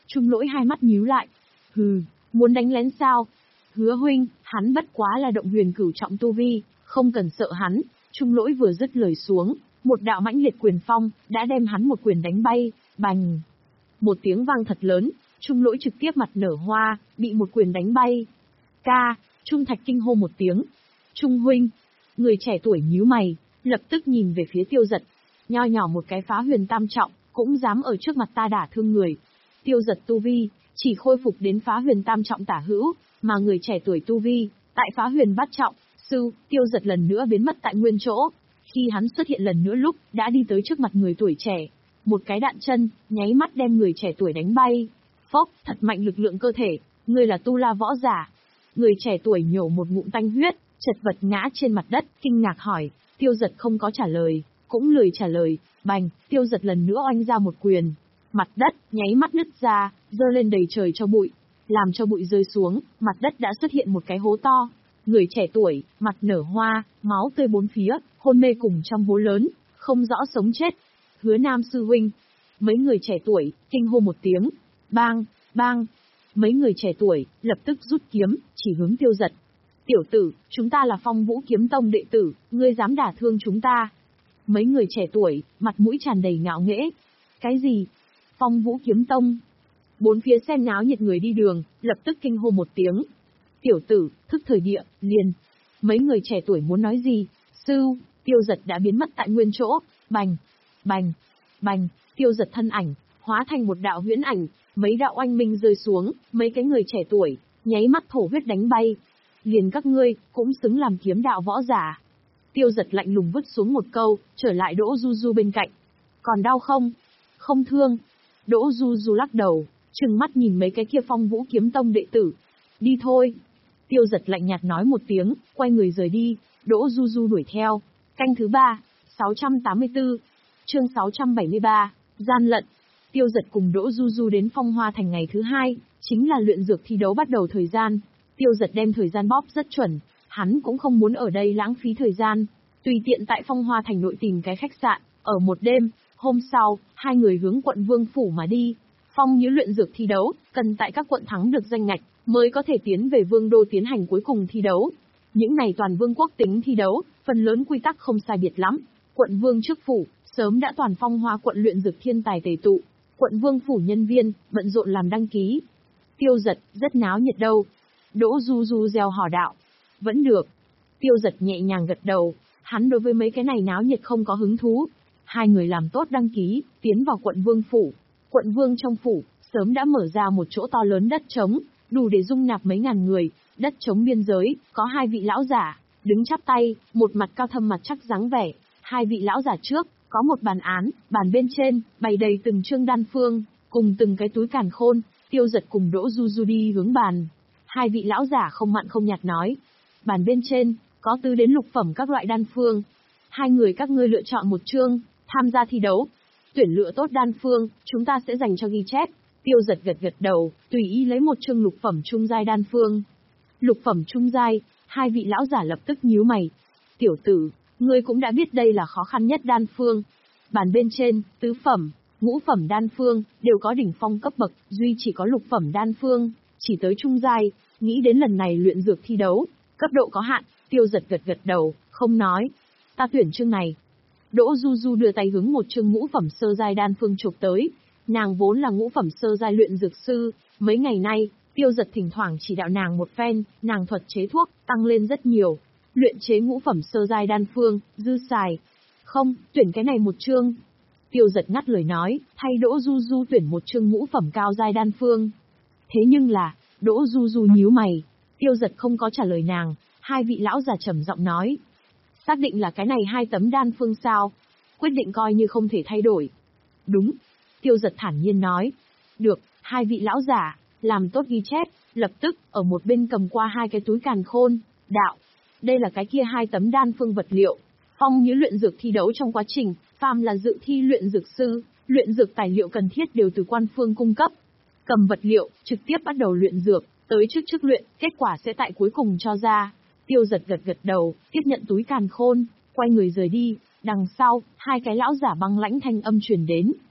Trung Lỗi hai mắt nhíu lại. Hừ, muốn đánh lén sao? Hứa huynh, hắn bất quá là động huyền cửu trọng tu vi, không cần sợ hắn. Trung Lỗi vừa dứt lời xuống, một đạo mãnh liệt quyền phong, đã đem hắn một quyền đánh bay, bành. Một tiếng vang thật lớn, Trung Lỗi trực tiếp mặt nở hoa, bị một quyền đánh bay. Ca, Trung Thạch kinh hô một tiếng. Trung huynh, người trẻ tuổi nhíu mày, lập tức nhìn về phía Tiêu Dật. Nho nhỏ một cái phá huyền tam trọng, cũng dám ở trước mặt ta đả thương người. Tiêu Dật tu vi, chỉ khôi phục đến phá huyền tam trọng tả hữu, mà người trẻ tuổi tu vi, tại phá huyền bát trọng, sư, Tiêu Dật lần nữa biến mất tại nguyên chỗ. Khi hắn xuất hiện lần nữa lúc, đã đi tới trước mặt người tuổi trẻ. Một cái đạn chân, nháy mắt đem người trẻ tuổi đánh bay. Phốc, thật mạnh lực lượng cơ thể, ngươi là tu la võ giả. Người trẻ tuổi nhổ một ngụm tanh huyết, chật vật ngã trên mặt đất, kinh ngạc hỏi. Tiêu Dật không có trả lời, cũng lười trả lời. Bành, Tiêu Dật lần nữa oanh ra một quyền. Mặt đất, nháy mắt nứt ra, dơ lên đầy trời cho bụi. Làm cho bụi rơi xuống, mặt đất đã xuất hiện một cái hố to. Người trẻ tuổi, mặt nở hoa, máu tươi bốn phía, hôn mê cùng trong hố lớn, không rõ sống chết. Hứa Nam sư huynh. Mấy người trẻ tuổi, kinh hô một tiếng. Bang, bang. Mấy người trẻ tuổi, lập tức rút kiếm, chỉ hướng Tiêu Dật. Tiểu tử, chúng ta là Phong Vũ Kiếm Tông đệ tử, ngươi dám đả thương chúng ta. Mấy người trẻ tuổi, mặt mũi tràn đầy ngạo nghễ. Cái gì? Phong Vũ Kiếm Tông? Bốn phía xem náo nhiệt người đi đường, lập tức kinh hô một tiếng. Tiểu tử, thức thời địa, liền. Mấy người trẻ tuổi muốn nói gì? Sư, Tiêu Dật đã biến mất tại nguyên chỗ. Bành, bành, bành, Tiêu Dật thân ảnh, hóa thành một đạo huyễn ảnh, mấy đạo oanh minh rơi xuống, mấy cái người trẻ tuổi, nháy mắt thổ huyết đánh bay. Liền các ngươi, cũng xứng làm kiếm đạo võ giả. Tiêu Dật lạnh lùng vứt xuống một câu, trở lại Đỗ Du Du bên cạnh. Còn đau không? Không thương. Đỗ Du Du lắc đầu, trừng mắt nhìn mấy cái kia Phong Vũ Kiếm Tông đệ tử. Đi thôi. Tiêu Dật lạnh nhạt nói một tiếng, quay người rời đi, Đỗ Du Du đuổi theo. Canh thứ ba, sáu trăm tám mươi tư, chương sáu trăm bảy mươi ba, gian lận. Tiêu Dật cùng Đỗ Du Du đến Phong Hoa Thành ngày thứ hai, chính là luyện dược thi đấu bắt đầu thời gian. Tiêu Dật đem thời gian bóp rất chuẩn, hắn cũng không muốn ở đây lãng phí thời gian, tùy tiện tại Phong Hoa Thành nội tìm cái khách sạn, ở một đêm. Hôm sau, hai người hướng quận Vương Phủ mà đi. Phong Nhữ luyện dược thi đấu, cần tại các quận thắng được danh ngạch, mới có thể tiến về Vương Đô tiến hành cuối cùng thi đấu. Những này toàn vương quốc tính thi đấu, phần lớn quy tắc không sai biệt lắm. Quận Vương trước phủ, sớm đã toàn Phong Hoa quận luyện dược thiên tài tề tụ. Quận Vương Phủ nhân viên, bận rộn làm đăng ký. Tiêu Dật, rất náo nhiệt đâu. Đỗ Du Du gieo hò đạo. Vẫn được. Tiêu Dật nhẹ nhàng gật đầu, hắn đối với mấy cái này náo nhiệt không có hứng thú. Hai người làm tốt đăng ký, tiến vào quận Vương Phủ. Quận Vương trong phủ, sớm đã mở ra một chỗ to lớn đất trống, đủ để dung nạp mấy ngàn người. Đất trống biên giới, có hai vị lão giả, đứng chắp tay, một mặt cao thâm mặt chắc dáng vẻ. Hai vị lão giả trước, có một bàn án, bàn bên trên, bày đầy từng trương đan phương, cùng từng cái túi càn khôn. Tiêu Dật cùng Đỗ Du Du đi hướng bàn. Hai vị lão giả không mặn không nhạt nói. Bàn bên trên, có tứ đến lục phẩm các loại đan phương. Hai người các ngươi lựa chọn một chương, tham gia thi đấu. Tuyển lựa tốt đan phương, chúng ta sẽ dành cho ghi chép. Tiêu Dật gật gật đầu, tùy ý lấy một chương lục phẩm trung giai đan phương. Lục phẩm trung giai, hai vị lão giả lập tức nhíu mày. Tiểu tử, ngươi cũng đã biết đây là khó khăn nhất đan phương. Bàn bên trên, tứ phẩm, ngũ phẩm đan phương, đều có đỉnh phong cấp bậc, duy chỉ có lục phẩm đan phương, chỉ tới trung giai. Nghĩ đến lần này luyện dược thi đấu, cấp độ có hạn, Tiêu Dật gật gật đầu, không nói. Ta tuyển chương này. Đỗ Du Du đưa tay hướng một chương ngũ phẩm sơ giai đan phương chụp tới. Nàng vốn là ngũ phẩm sơ giai luyện dược sư, mấy ngày nay, Tiêu Dật thỉnh thoảng chỉ đạo nàng một phen, nàng thuật chế thuốc, tăng lên rất nhiều. Luyện chế ngũ phẩm sơ giai đan phương, dư xài. Không, tuyển cái này một chương. Tiêu Dật ngắt lời nói, thay Đỗ Du Du tuyển một chương ngũ phẩm cao giai đan phương. Thế nhưng là, Đỗ Du Du nhíu mày. Tiêu Dật không có trả lời nàng, hai vị lão già trầm giọng nói. Xác định là cái này hai tấm đan phương sao? Quyết định coi như không thể thay đổi. Đúng. Tiêu Dật thản nhiên nói. Được, hai vị lão giả, làm tốt ghi chép, lập tức, ở một bên cầm qua hai cái túi càn khôn, đạo. Đây là cái kia hai tấm đan phương vật liệu. Phong Nhữ luyện dược thi đấu trong quá trình, phàm là dự thi luyện dược sư, luyện dược tài liệu cần thiết đều từ quan phương cung cấp. Cầm vật liệu, trực tiếp bắt đầu luyện dược, tới trước trước luyện, kết quả sẽ tại cuối cùng cho ra. Tiêu Dật gật gật đầu, tiếp nhận túi càn khôn, quay người rời đi, đằng sau, hai cái lão giả băng lãnh thanh âm truyền đến.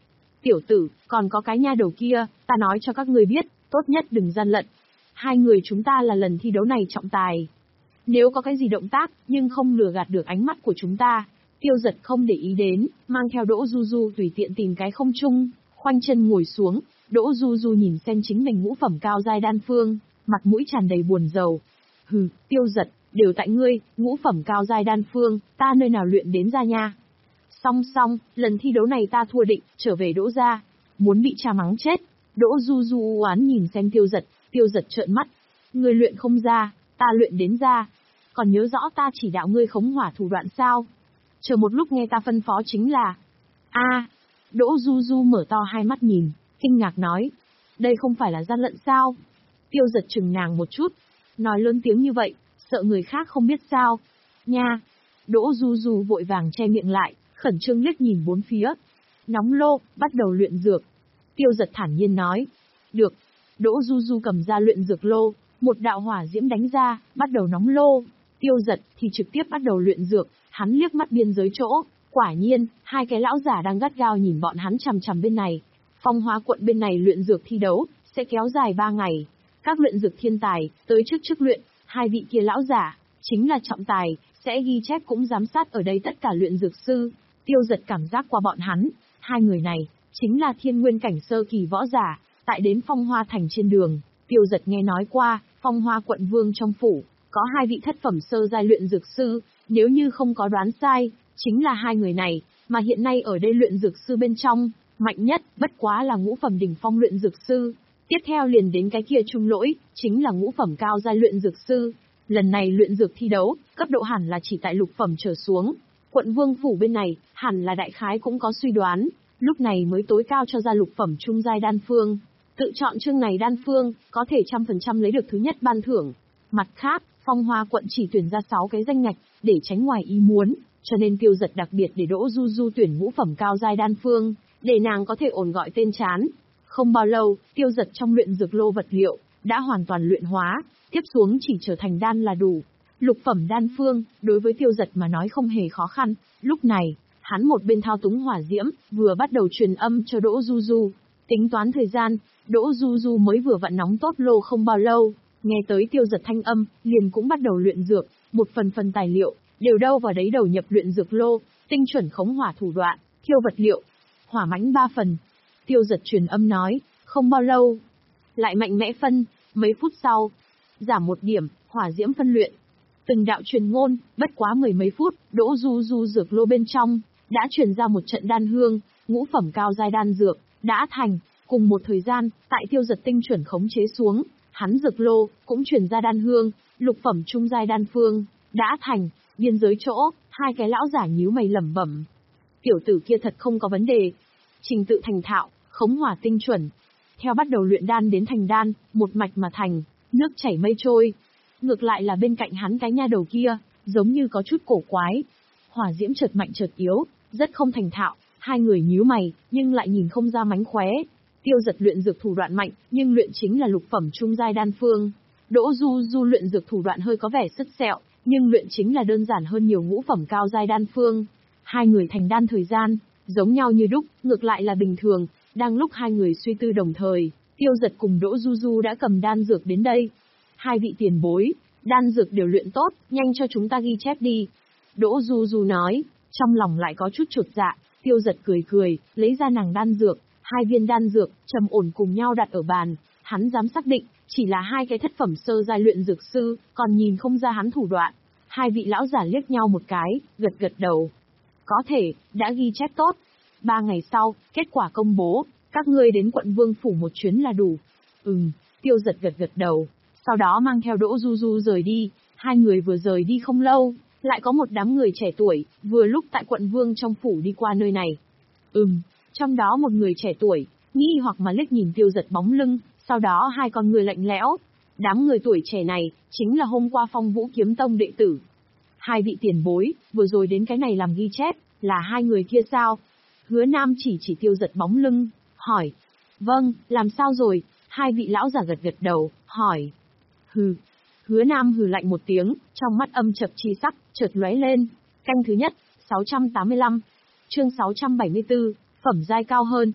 Tiểu tử, còn có cái nha đầu kia, ta nói cho các ngươi biết, tốt nhất đừng gian lận. Hai người chúng ta là lần thi đấu này trọng tài. Nếu có cái gì động tác, nhưng không lừa gạt được ánh mắt của chúng ta, Tiêu Giật không để ý đến, mang theo Đỗ Du Du tùy tiện tìm cái không trung, khoanh chân ngồi xuống. Đỗ Du Du nhìn xem chính mình ngũ phẩm cao giai đan phương, mặt mũi tràn đầy buồn rầu. Hừ, Tiêu Giật, đều tại ngươi, ngũ phẩm cao giai đan phương, ta nơi nào luyện đến ra nha. Song song, lần thi đấu này ta thua định, trở về Đỗ gia, muốn bị cha mắng chết. Đỗ Du Du u oán nhìn xem Tiêu Giật, Tiêu Giật trợn mắt. Ngươi luyện không ra, ta luyện đến ra. Còn nhớ rõ ta chỉ đạo ngươi khống hỏa thủ đoạn sao? Chờ một lúc nghe ta phân phó chính là... a à, Đỗ Du Du mở to hai mắt nhìn, kinh ngạc nói. Đây không phải là gian lận sao? Tiêu Giật chừng nàng một chút. Nói lớn tiếng như vậy, sợ người khác không biết sao? Nha! Đỗ Du Du vội vàng che miệng lại, khẩn trương liếc nhìn bốn phía. Nóng lô, bắt đầu luyện dược. Tiêu Giật thản nhiên nói. Được. Đỗ Du Du cầm ra luyện dược lô, một đạo hỏa diễm đánh ra, bắt đầu nóng lô. Tiêu Giật thì trực tiếp bắt đầu luyện dược, hắn liếc mắt biên giới chỗ, quả nhiên, hai cái lão giả đang gắt gao nhìn bọn hắn chằm chằm bên này. Phong Hóa quận bên này luyện dược thi đấu, sẽ kéo dài ba ngày. Các luyện dược thiên tài, tới trước trước luyện, hai vị kia lão giả, chính là trọng tài, sẽ ghi chép cũng giám sát ở đây tất cả luyện dược sư. Tiêu Giật cảm giác qua bọn hắn, hai người này, chính là thiên nguyên cảnh sơ kỳ võ giả, tại đến Phong Hoa thành trên đường, Tiêu Giật nghe nói qua, Phong Hoa quận vương trong phủ, có hai vị thất phẩm sơ giai luyện dược sư, nếu như không có đoán sai, chính là hai người này, mà hiện nay ở đây luyện dược sư bên trong, mạnh nhất, bất quá là ngũ phẩm đỉnh phong luyện dược sư. Tiếp theo liền đến cái kia trung lỗi, chính là ngũ phẩm cao giai luyện dược sư. Lần này luyện dược thi đấu, cấp độ hẳn là chỉ tại lục phẩm trở xuống. Quận vương phủ bên này, hẳn là đại khái cũng có suy đoán, lúc này mới tối cao cho ra lục phẩm trung giai đan phương. Tự chọn chương này đan phương, có thể trăm phần trăm lấy được thứ nhất ban thưởng. Mặt khác, Phong Hoa quận chỉ tuyển ra sáu cái danh ngạch, để tránh ngoài ý muốn, cho nên Tiêu Giật đặc biệt để Đỗ Du Du tuyển ngũ phẩm cao giai đan phương, để nàng có thể ổn gọi tên chán. Không bao lâu, Tiêu Giật trong luyện dược lô vật liệu, đã hoàn toàn luyện hóa, tiếp xuống chỉ trở thành đan là đủ. Lục phẩm đan phương, đối với Tiêu Giật mà nói không hề khó khăn, lúc này, hắn một bên thao túng hỏa diễm, vừa bắt đầu truyền âm cho Đỗ Du Du. Tính toán thời gian, Đỗ Du Du mới vừa vặn nóng tốt lô không bao lâu, nghe tới Tiêu Giật thanh âm, liền cũng bắt đầu luyện dược, một phần phần tài liệu, đều đâu vào đấy đầu nhập luyện dược lô, tinh chuẩn khống hỏa thủ đoạn, thiêu vật liệu, hỏa mãnh ba phần. Tiêu Giật truyền âm nói, không bao lâu, lại mạnh mẽ phân, mấy phút sau, giảm một điểm, hỏa diễm phân luyện. Từng đạo truyền ngôn, bất quá mười mấy phút, Đỗ Du Du dược lô bên trong, đã truyền ra một trận đan hương, ngũ phẩm cao giai đan dược, đã thành. Cùng một thời gian, tại Tiêu Giật tinh chuẩn khống chế xuống, hắn dược lô, cũng truyền ra đan hương, lục phẩm trung giai đan phương, đã thành. Biên giới chỗ, hai cái lão giả nhíu mày lẩm bẩm. Tiểu tử kia thật không có vấn đề. Trình tự thành thạo, khống hỏa tinh chuẩn. Theo bắt đầu luyện đan đến thành đan, một mạch mà thành, nước chảy mây trôi. Ngược lại là bên cạnh hắn cái nha đầu kia, giống như có chút cổ quái. Hỏa diễm chợt mạnh chợt yếu, rất không thành thạo, hai người nhíu mày, nhưng lại nhìn không ra mánh khóe. Tiêu Giật luyện dược thủ đoạn mạnh, nhưng luyện chính là lục phẩm trung giai đan phương. Đỗ Du Du luyện dược thủ đoạn hơi có vẻ sứt sẹo, nhưng luyện chính là đơn giản hơn nhiều ngũ phẩm cao giai đan phương. Hai người thành đan thời gian, giống nhau như đúc, ngược lại là bình thường. Đang lúc hai người suy tư đồng thời, Tiêu Giật cùng Đỗ Du Du đã cầm đan dược đến đây. Hai vị tiền bối, đan dược đều luyện tốt, nhanh cho chúng ta ghi chép đi. Đỗ Du Du nói, trong lòng lại có chút chột dạ. Tiêu Giật cười cười, lấy ra nàng đan dược, hai viên đan dược, trầm ổn cùng nhau đặt ở bàn. Hắn dám xác định, chỉ là hai cái thất phẩm sơ giai luyện dược sư, còn nhìn không ra hắn thủ đoạn. Hai vị lão giả liếc nhau một cái, gật gật đầu. Có thể, đã ghi chép tốt. Ba ngày sau, kết quả công bố, các ngươi đến quận vương phủ một chuyến là đủ. Ừm, Tiêu Giật gật gật đầu. Sau đó mang theo Đỗ Du Du rời đi. Hai người vừa rời đi không lâu, lại có một đám người trẻ tuổi, vừa lúc tại quận vương trong phủ đi qua nơi này. Ừm, trong đó một người trẻ tuổi, nghi hoặc mà liếc nhìn Tiêu Giật bóng lưng, sau đó hai con người lạnh lẽo. Đám người tuổi trẻ này, chính là hôm qua Phong Vũ Kiếm Tông đệ tử. Hai vị tiền bối, vừa rồi đến cái này làm ghi chép, là hai người kia sao? Hứa Nam chỉ chỉ Tiêu Giật bóng lưng, hỏi. Vâng, làm sao rồi? Hai vị lão giả gật gật đầu, hỏi. Hừ. Hứa Nam hừ lạnh một tiếng, trong mắt âm chập chi sắc, chợt lóe lên. Canh thứ nhất, sáu trăm tám mươi lăm. Chương sáu trăm bảy mươi tư, phẩm giai cao hơn.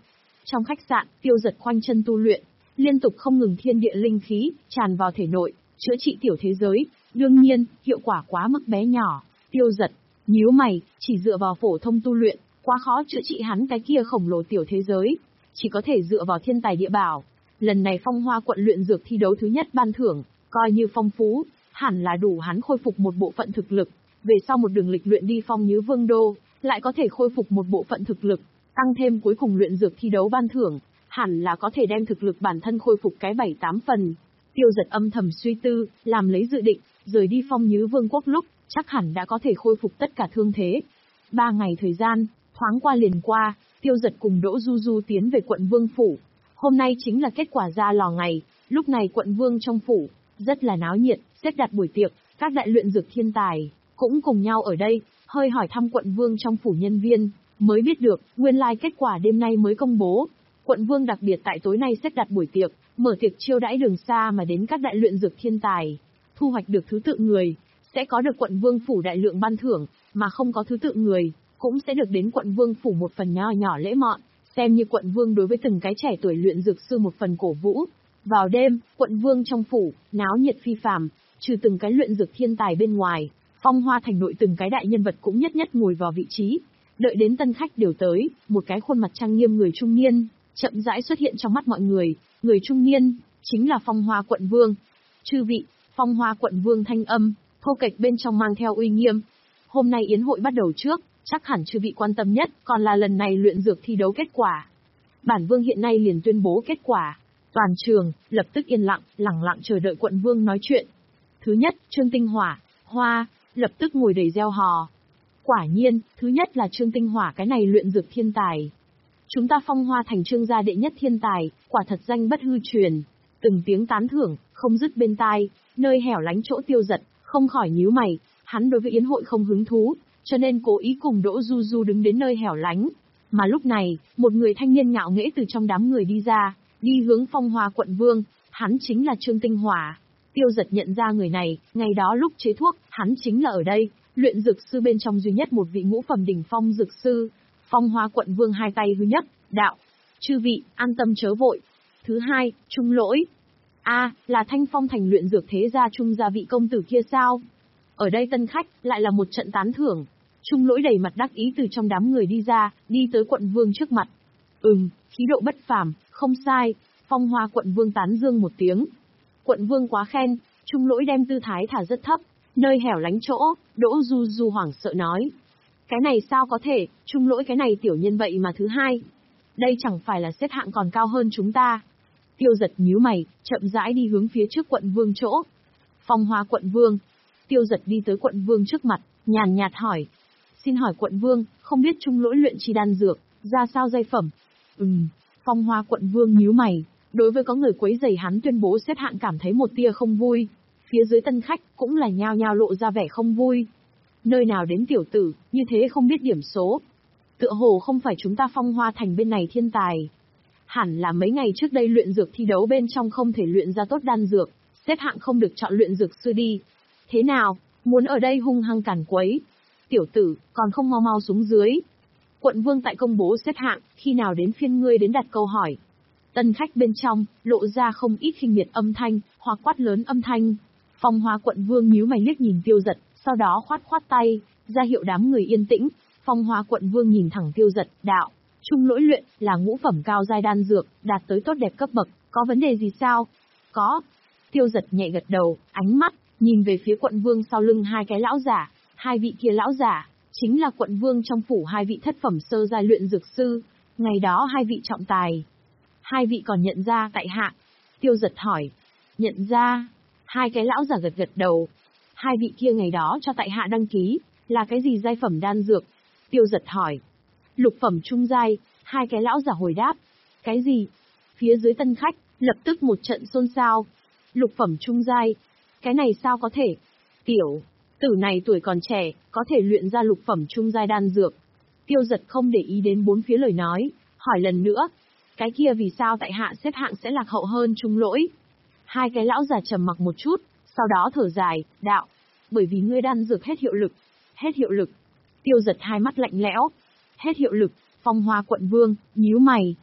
Trong khách sạn, Tiêu Dật khoanh chân tu luyện, liên tục không ngừng thiên địa linh khí tràn vào thể nội, chữa trị tiểu thế giới. Đương nhiên, hiệu quả quá mức bé nhỏ. Tiêu Dật nhíu mày, chỉ dựa vào phổ thông tu luyện, quá khó chữa trị hắn cái kia khổng lồ tiểu thế giới, chỉ có thể dựa vào thiên tài địa bảo. Lần này Phong Hoa quận luyện dược thi đấu thứ nhất ban thưởng, coi như phong phú, hẳn là đủ hắn khôi phục một bộ phận thực lực. Về sau một đường lịch luyện đi Phong Nhứ Vương Đô, lại có thể khôi phục một bộ phận thực lực, tăng thêm cuối cùng luyện dược thi đấu ban thưởng, hẳn là có thể đem thực lực bản thân khôi phục cái bảy tám phần. Tiêu Dật âm thầm suy tư, làm lấy dự định, rời đi Phong Nhứ Vương quốc lúc, chắc hẳn đã có thể khôi phục tất cả thương thế. Ba ngày thời gian, thoáng qua liền qua, Tiêu Dật cùng Đỗ Du Du tiến về quận Vương Phủ. Hôm nay chính là kết quả ra lò ngày, lúc này quận Vương trong phủ, rất là náo nhiệt, xếp đặt buổi tiệc, các đại luyện dược thiên tài, cũng cùng nhau ở đây, hơi hỏi thăm quận Vương trong phủ nhân viên, mới biết được, nguyên lai kết quả đêm nay mới công bố. Quận Vương đặc biệt tại tối nay xếp đặt buổi tiệc, mở tiệc chiêu đãi đường xa mà đến các đại luyện dược thiên tài, thu hoạch được thứ tự người, sẽ có được quận Vương phủ đại lượng ban thưởng, mà không có thứ tự người, cũng sẽ được đến quận Vương phủ một phần nho nhỏ lễ mọn, xem như quận Vương đối với từng cái trẻ tuổi luyện dược sư một phần cổ vũ. Vào đêm, quận Vương trong phủ, náo nhiệt phi phàm, trừ từng cái luyện dược thiên tài bên ngoài, Phong Hoa thành nội từng cái đại nhân vật cũng nhất nhất ngồi vào vị trí. Đợi đến tân khách đều tới, một cái khuôn mặt trang nghiêm người trung niên, chậm rãi xuất hiện trong mắt mọi người, người trung niên, chính là Phong Hoa quận Vương. Chư vị, Phong Hoa quận Vương thanh âm, thô kệch bên trong mang theo uy nghiêm. Hôm nay yến hội bắt đầu trước, chắc hẳn chư vị quan tâm nhất, còn là lần này luyện dược thi đấu kết quả. Bản Vương hiện nay liền tuyên bố kết quả. Toàn trường, lập tức yên lặng, lẳng lặng chờ đợi quận Vương nói chuyện. Thứ nhất, Trương Tinh Hỏa, Hoa, lập tức ngồi đầy reo hò. Quả nhiên, thứ nhất là Trương Tinh Hỏa cái này luyện dược thiên tài. Chúng ta Phong Hoa thành Trương gia đệ nhất thiên tài, quả thật danh bất hư truyền. Từng tiếng tán thưởng, không dứt bên tai, nơi hẻo lánh chỗ Tiêu Dật, không khỏi nhíu mày, hắn đối với yến hội không hứng thú, cho nên cố ý cùng Đỗ Du Du đứng đến nơi hẻo lánh. Mà lúc này, một người thanh niên ngạo nghễ từ trong đám người đi ra, đi hướng Phong Hoa quận Vương, hắn chính là Trương Tinh Hỏa. Tiêu Dật nhận ra người này, ngày đó lúc chế thuốc, hắn chính là ở đây, luyện dược sư bên trong duy nhất một vị ngũ phẩm đỉnh phong dược sư. Phong Hoa quận Vương hai tay hư nhấc, đạo: "Chư vị, an tâm chớ vội." Thứ hai, Trung Lỗi. A, à, là Thanh Phong thành luyện dược thế gia Trung gia vị công tử kia sao? Ở đây tân khách, lại là một trận tán thưởng. Trung Lỗi đầy mặt đắc ý từ trong đám người đi ra, đi tới quận Vương trước mặt. Ừm, khí độ bất phàm, không sai. Phong Hoa quận Vương tán dương một tiếng. Quận Vương quá khen, Trung Lỗi đem tư thái thả rất thấp, nơi hẻo lánh chỗ, Đỗ Du Du hoảng sợ nói. Cái này sao có thể, Trung Lỗi cái này tiểu nhân vậy mà thứ hai. Đây chẳng phải là xếp hạng còn cao hơn chúng ta. Tiêu Dật nhíu mày, chậm rãi đi hướng phía trước quận Vương chỗ. Phong Hoa quận Vương. Tiêu Dật đi tới quận Vương trước mặt, nhàn nhạt hỏi. Xin hỏi quận Vương, không biết Trung Lỗi luyện chi đan dược, ra sao giai phẩm? Ừm, Phong Hoa quận Vương nhíu mày, đối với có người quấy rầy hắn tuyên bố xếp hạng cảm thấy một tia không vui. Phía dưới tân khách cũng là nhao nhao lộ ra vẻ không vui. Nơi nào đến tiểu tử, như thế không biết điểm số. Tựa hồ không phải chúng ta Phong Hoa thành bên này thiên tài. Hẳn là mấy ngày trước đây luyện dược thi đấu bên trong không thể luyện ra tốt đan dược, xếp hạng không được chọn luyện dược sư đi. Thế nào, muốn ở đây hung hăng càn quấy? Tiểu tử, còn không mau mau xuống dưới. Quận Vương tại công bố xếp hạng, khi nào đến phiên ngươi đến đặt câu hỏi. Tân khách bên trong, lộ ra không ít khinh miệt âm thanh, hoặc quát lớn âm thanh. Phong Hoa quận Vương nhíu mày liếc nhìn Tiêu Dật, sau đó khoát khoát tay, ra hiệu đám người yên tĩnh. Phong Hoa quận Vương nhìn thẳng Tiêu Dật, đạo: Trung Lỗi luyện là ngũ phẩm cao giai đan dược, đạt tới tốt đẹp cấp bậc, có vấn đề gì sao? Có. Tiêu Dật nhẹ gật đầu, ánh mắt nhìn về phía quận Vương sau lưng hai cái lão giả, hai vị kia lão giả chính là quận Vương trong phủ hai vị thất phẩm sơ giai luyện dược sư, ngày đó hai vị trọng tài. Hai vị còn nhận ra tại hạ? Tiêu Dật hỏi. Nhận ra? Hai cái lão giả gật gật đầu. Hai vị kia ngày đó cho tại hạ đăng ký, là cái gì giai phẩm đan dược? Tiêu Dật hỏi. Lục phẩm trung giai, hai cái lão giả hồi đáp. Cái gì? Phía dưới tân khách, lập tức một trận xôn xao. Lục phẩm trung giai, cái này sao có thể? Tiểu tử này tuổi còn trẻ, có thể luyện ra lục phẩm trung giai đan dược. Tiêu Dật không để ý đến bốn phía lời nói, hỏi lần nữa. Cái kia vì sao tại hạ xếp hạng sẽ lạc hậu hơn Trung Lỗi? Hai cái lão già trầm mặc một chút, sau đó thở dài, đạo: Bởi vì ngươi đan dược hết hiệu lực. Hết hiệu lực. Tiêu Dật hai mắt lạnh lẽo. Hết hiệu lực. Phong Hoa quận Vương nhíu mày.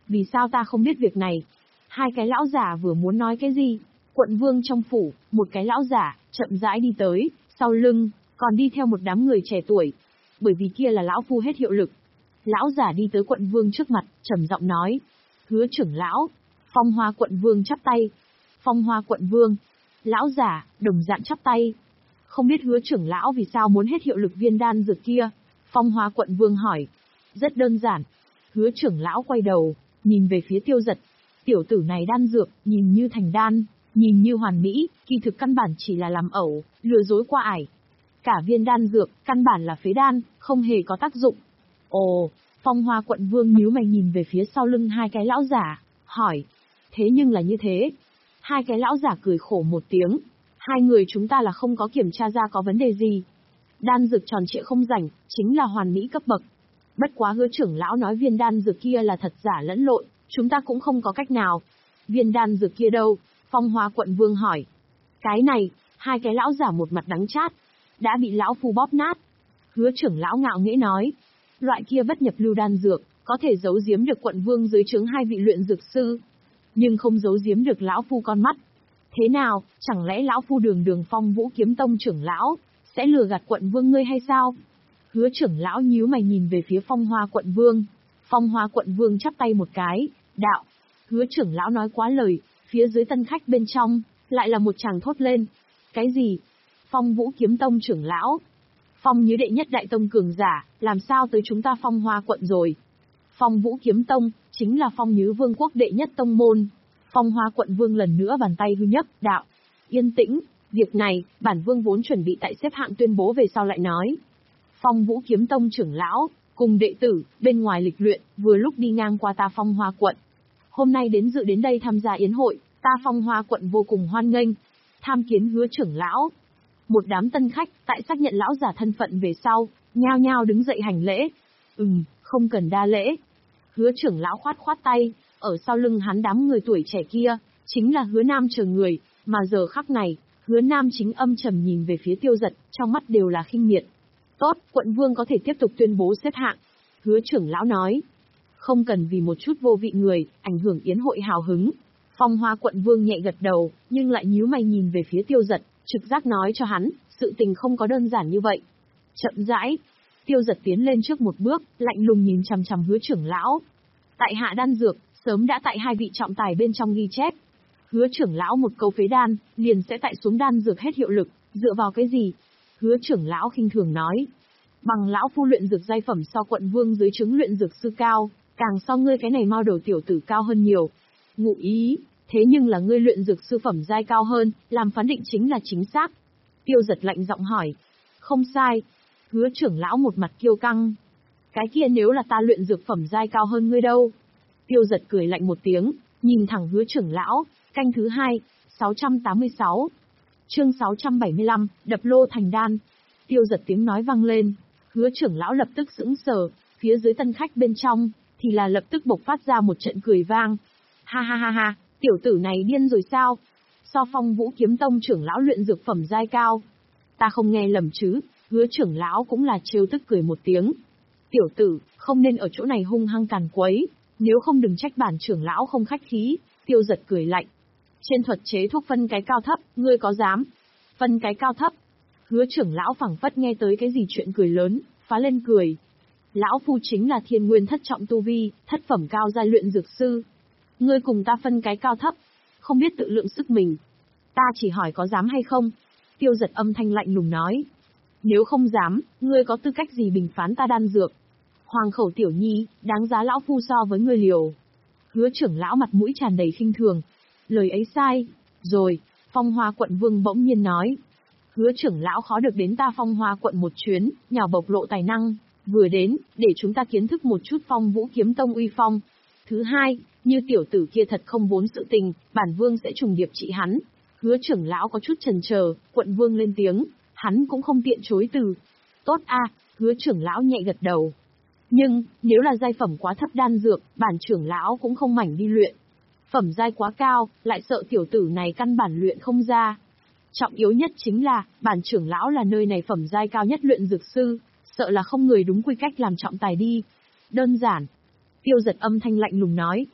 Vì sao ta không biết việc này? Hai cái lão giả vừa muốn nói cái gì? Quận vương trong phủ, một cái lão giả, chậm rãi đi tới, sau lưng, còn đi theo một đám người trẻ tuổi. Bởi vì kia là lão phu hết hiệu lực. Lão giả đi tới quận vương trước mặt, trầm giọng nói. Hứa trưởng lão. Phong Hoa quận vương chắp tay. Phong Hoa quận vương. Lão giả, đồng dạng chắp tay. Không biết hứa trưởng lão vì sao muốn hết hiệu lực viên đan dược kia? Phong Hoa quận vương hỏi. Rất đơn giản. Hứa trưởng lão quay đầu, nhìn về phía Tiêu Dật. Tiểu tử này đan dược, nhìn như thành đan, nhìn như hoàn mỹ, kỳ thực căn bản chỉ là làm ẩu, lừa dối qua ải. Cả viên đan dược, căn bản là phế đan, không hề có tác dụng. Ồ, Phong Hoa quận vương nhíu mày nhìn về phía sau lưng hai cái lão giả, hỏi. Thế nhưng là như thế. Hai cái lão giả cười khổ một tiếng. Hai người chúng ta là không có kiểm tra ra có vấn đề gì. Đan dược tròn trịa không rảnh, chính là hoàn mỹ cấp bậc. Bất quá hứa trưởng lão nói viên đan dược kia là thật giả lẫn lộn, chúng ta cũng không có cách nào. Viên đan dược kia đâu? Phong Hoa quận vương hỏi. Cái này, hai cái lão giả một mặt đắng chát. Đã bị lão phu bóp nát. Hứa trưởng lão ngạo nghễ nói. Loại kia bất nhập lưu đan dược, có thể giấu giếm được quận vương dưới trướng hai vị luyện dược sư. Nhưng không giấu giếm được lão phu con mắt. Thế nào, chẳng lẽ lão phu đường đường Phong Vũ Kiếm Tông trưởng lão, sẽ lừa gạt quận vương ngươi hay sao? Hứa trưởng lão nhíu mày nhìn về phía Phong Hoa quận vương. Phong Hoa quận vương chắp tay một cái, đạo. Hứa trưởng lão nói quá lời, phía dưới tân khách bên trong, lại là một chàng thốt lên. Cái gì? Phong Vũ Kiếm Tông trưởng lão? Phong Như đệ nhất đại tông cường giả, làm sao tới chúng ta Phong Hoa quận rồi? Phong Vũ Kiếm Tông, chính là Phong Nhứ Vương quốc đệ nhất tông môn. Phong Hoa quận vương lần nữa bàn tay hư nhấc, đạo. Yên tĩnh, việc này, bản vương vốn chuẩn bị tại xếp hạng tuyên bố về sau lại nói. Phong Vũ Kiếm Tông trưởng lão, cùng đệ tử, bên ngoài lịch luyện, vừa lúc đi ngang qua ta Phong Hoa quận. Hôm nay đến dự đến đây tham gia yến hội, ta Phong Hoa quận vô cùng hoan nghênh. Tham kiến hứa trưởng lão. Một đám tân khách, tại xác nhận lão giả thân phận về sau, nhao nhao đứng dậy hành lễ. Ừm, không cần đa lễ. Hứa trưởng lão khoát khoát tay, ở sau lưng hắn đám người tuổi trẻ kia, chính là Hứa Nam chờ người, mà giờ khắc này, Hứa Nam chính âm trầm nhìn về phía Tiêu Dật, trong mắt đều là khinh miệt. Tốt, quận vương có thể tiếp tục tuyên bố xếp hạng. Hứa trưởng lão nói. Không cần vì một chút vô vị người, ảnh hưởng yến hội hào hứng. Phong Hoa quận vương nhẹ gật đầu, nhưng lại nhíu mày nhìn về phía Tiêu Dật, trực giác nói cho hắn, sự tình không có đơn giản như vậy. Chậm rãi, Tiêu Dật tiến lên trước một bước, lạnh lùng nhìn chằm chằm hứa trưởng lão. Tại hạ đan dược, sớm đã tại hai vị trọng tài bên trong ghi chép. Hứa trưởng lão một câu phế đan, liền sẽ tại xuống đan dược hết hiệu lực, dựa vào cái gì? Hứa trưởng lão khinh thường nói. Bằng lão phu luyện dược giai phẩm so quận vương dưới trướng luyện dược sư cao, càng so ngươi cái này mau đầu tiểu tử cao hơn nhiều. Ngụ ý, thế nhưng là ngươi luyện dược sư phẩm giai cao hơn, làm phán định chính là chính xác. Tiêu Dật lạnh giọng hỏi. Không sai. Hứa trưởng lão một mặt kiêu căng. Cái kia nếu là ta luyện dược phẩm giai cao hơn ngươi đâu? Tiêu Dật cười lạnh một tiếng, nhìn thẳng hứa trưởng lão, canh thứ hai, sáu trăm tám mươi sáu. Chương sáu trăm bảy mươi lăm, đập lô thành đan. Tiêu Dật tiếng nói vang lên, hứa trưởng lão lập tức sững sờ, phía dưới tân khách bên trong, thì là lập tức bộc phát ra một trận cười vang. Ha ha ha ha, tiểu tử này điên rồi sao? So Phong Vũ Kiếm Tông trưởng lão luyện dược phẩm giai cao. Ta không nghe lầm chứ? Hứa trưởng lão cũng là trêu tức cười một tiếng. Tiểu tử, không nên ở chỗ này hung hăng càn quấy, nếu không đừng trách bản trưởng lão không khách khí. Tiêu Dật cười lạnh. Trên thuật chế thuốc phân cái cao thấp, ngươi có dám? Phân cái cao thấp. Hứa trưởng lão phảng phất nghe tới cái gì chuyện cười lớn, phá lên cười. Lão phu chính là thiên nguyên thất trọng tu vi, thất phẩm cao giai luyện dược sư. Ngươi cùng ta phân cái cao thấp, không biết tự lượng sức mình. Ta chỉ hỏi có dám hay không? Tiêu Dật âm thanh lạnh lùng nói. Nếu không dám, ngươi có tư cách gì bình phán ta đan dược? Hoàng khẩu tiểu nhi, đáng giá lão phu so với ngươi liều. Hứa trưởng lão mặt mũi tràn đầy khinh thường. Lời ấy sai. Rồi, Phong Hoa quận vương bỗng nhiên nói. Hứa trưởng lão khó được đến ta Phong Hoa quận một chuyến, nhào bộc lộ tài năng. Vừa đến, để chúng ta kiến thức một chút Phong Vũ Kiếm Tông uy phong. Thứ hai, như tiểu tử kia thật không vốn sự tình, bản vương sẽ trùng điệp trị hắn. Hứa trưởng lão có chút chần chờ, quận vương lên tiếng, hắn cũng không tiện chối từ. Tốt a, hứa trưởng lão nhẹ gật đầu. Nhưng, nếu là giai phẩm quá thấp đan dược, bản trưởng lão cũng không mảnh đi luyện. Phẩm giai quá cao, lại sợ tiểu tử này căn bản luyện không ra. Trọng yếu nhất chính là, bản trưởng lão là nơi này phẩm giai cao nhất luyện dược sư, sợ là không người đúng quy cách làm trọng tài đi. Đơn giản. Tiêu Dật âm thanh lạnh lùng nói,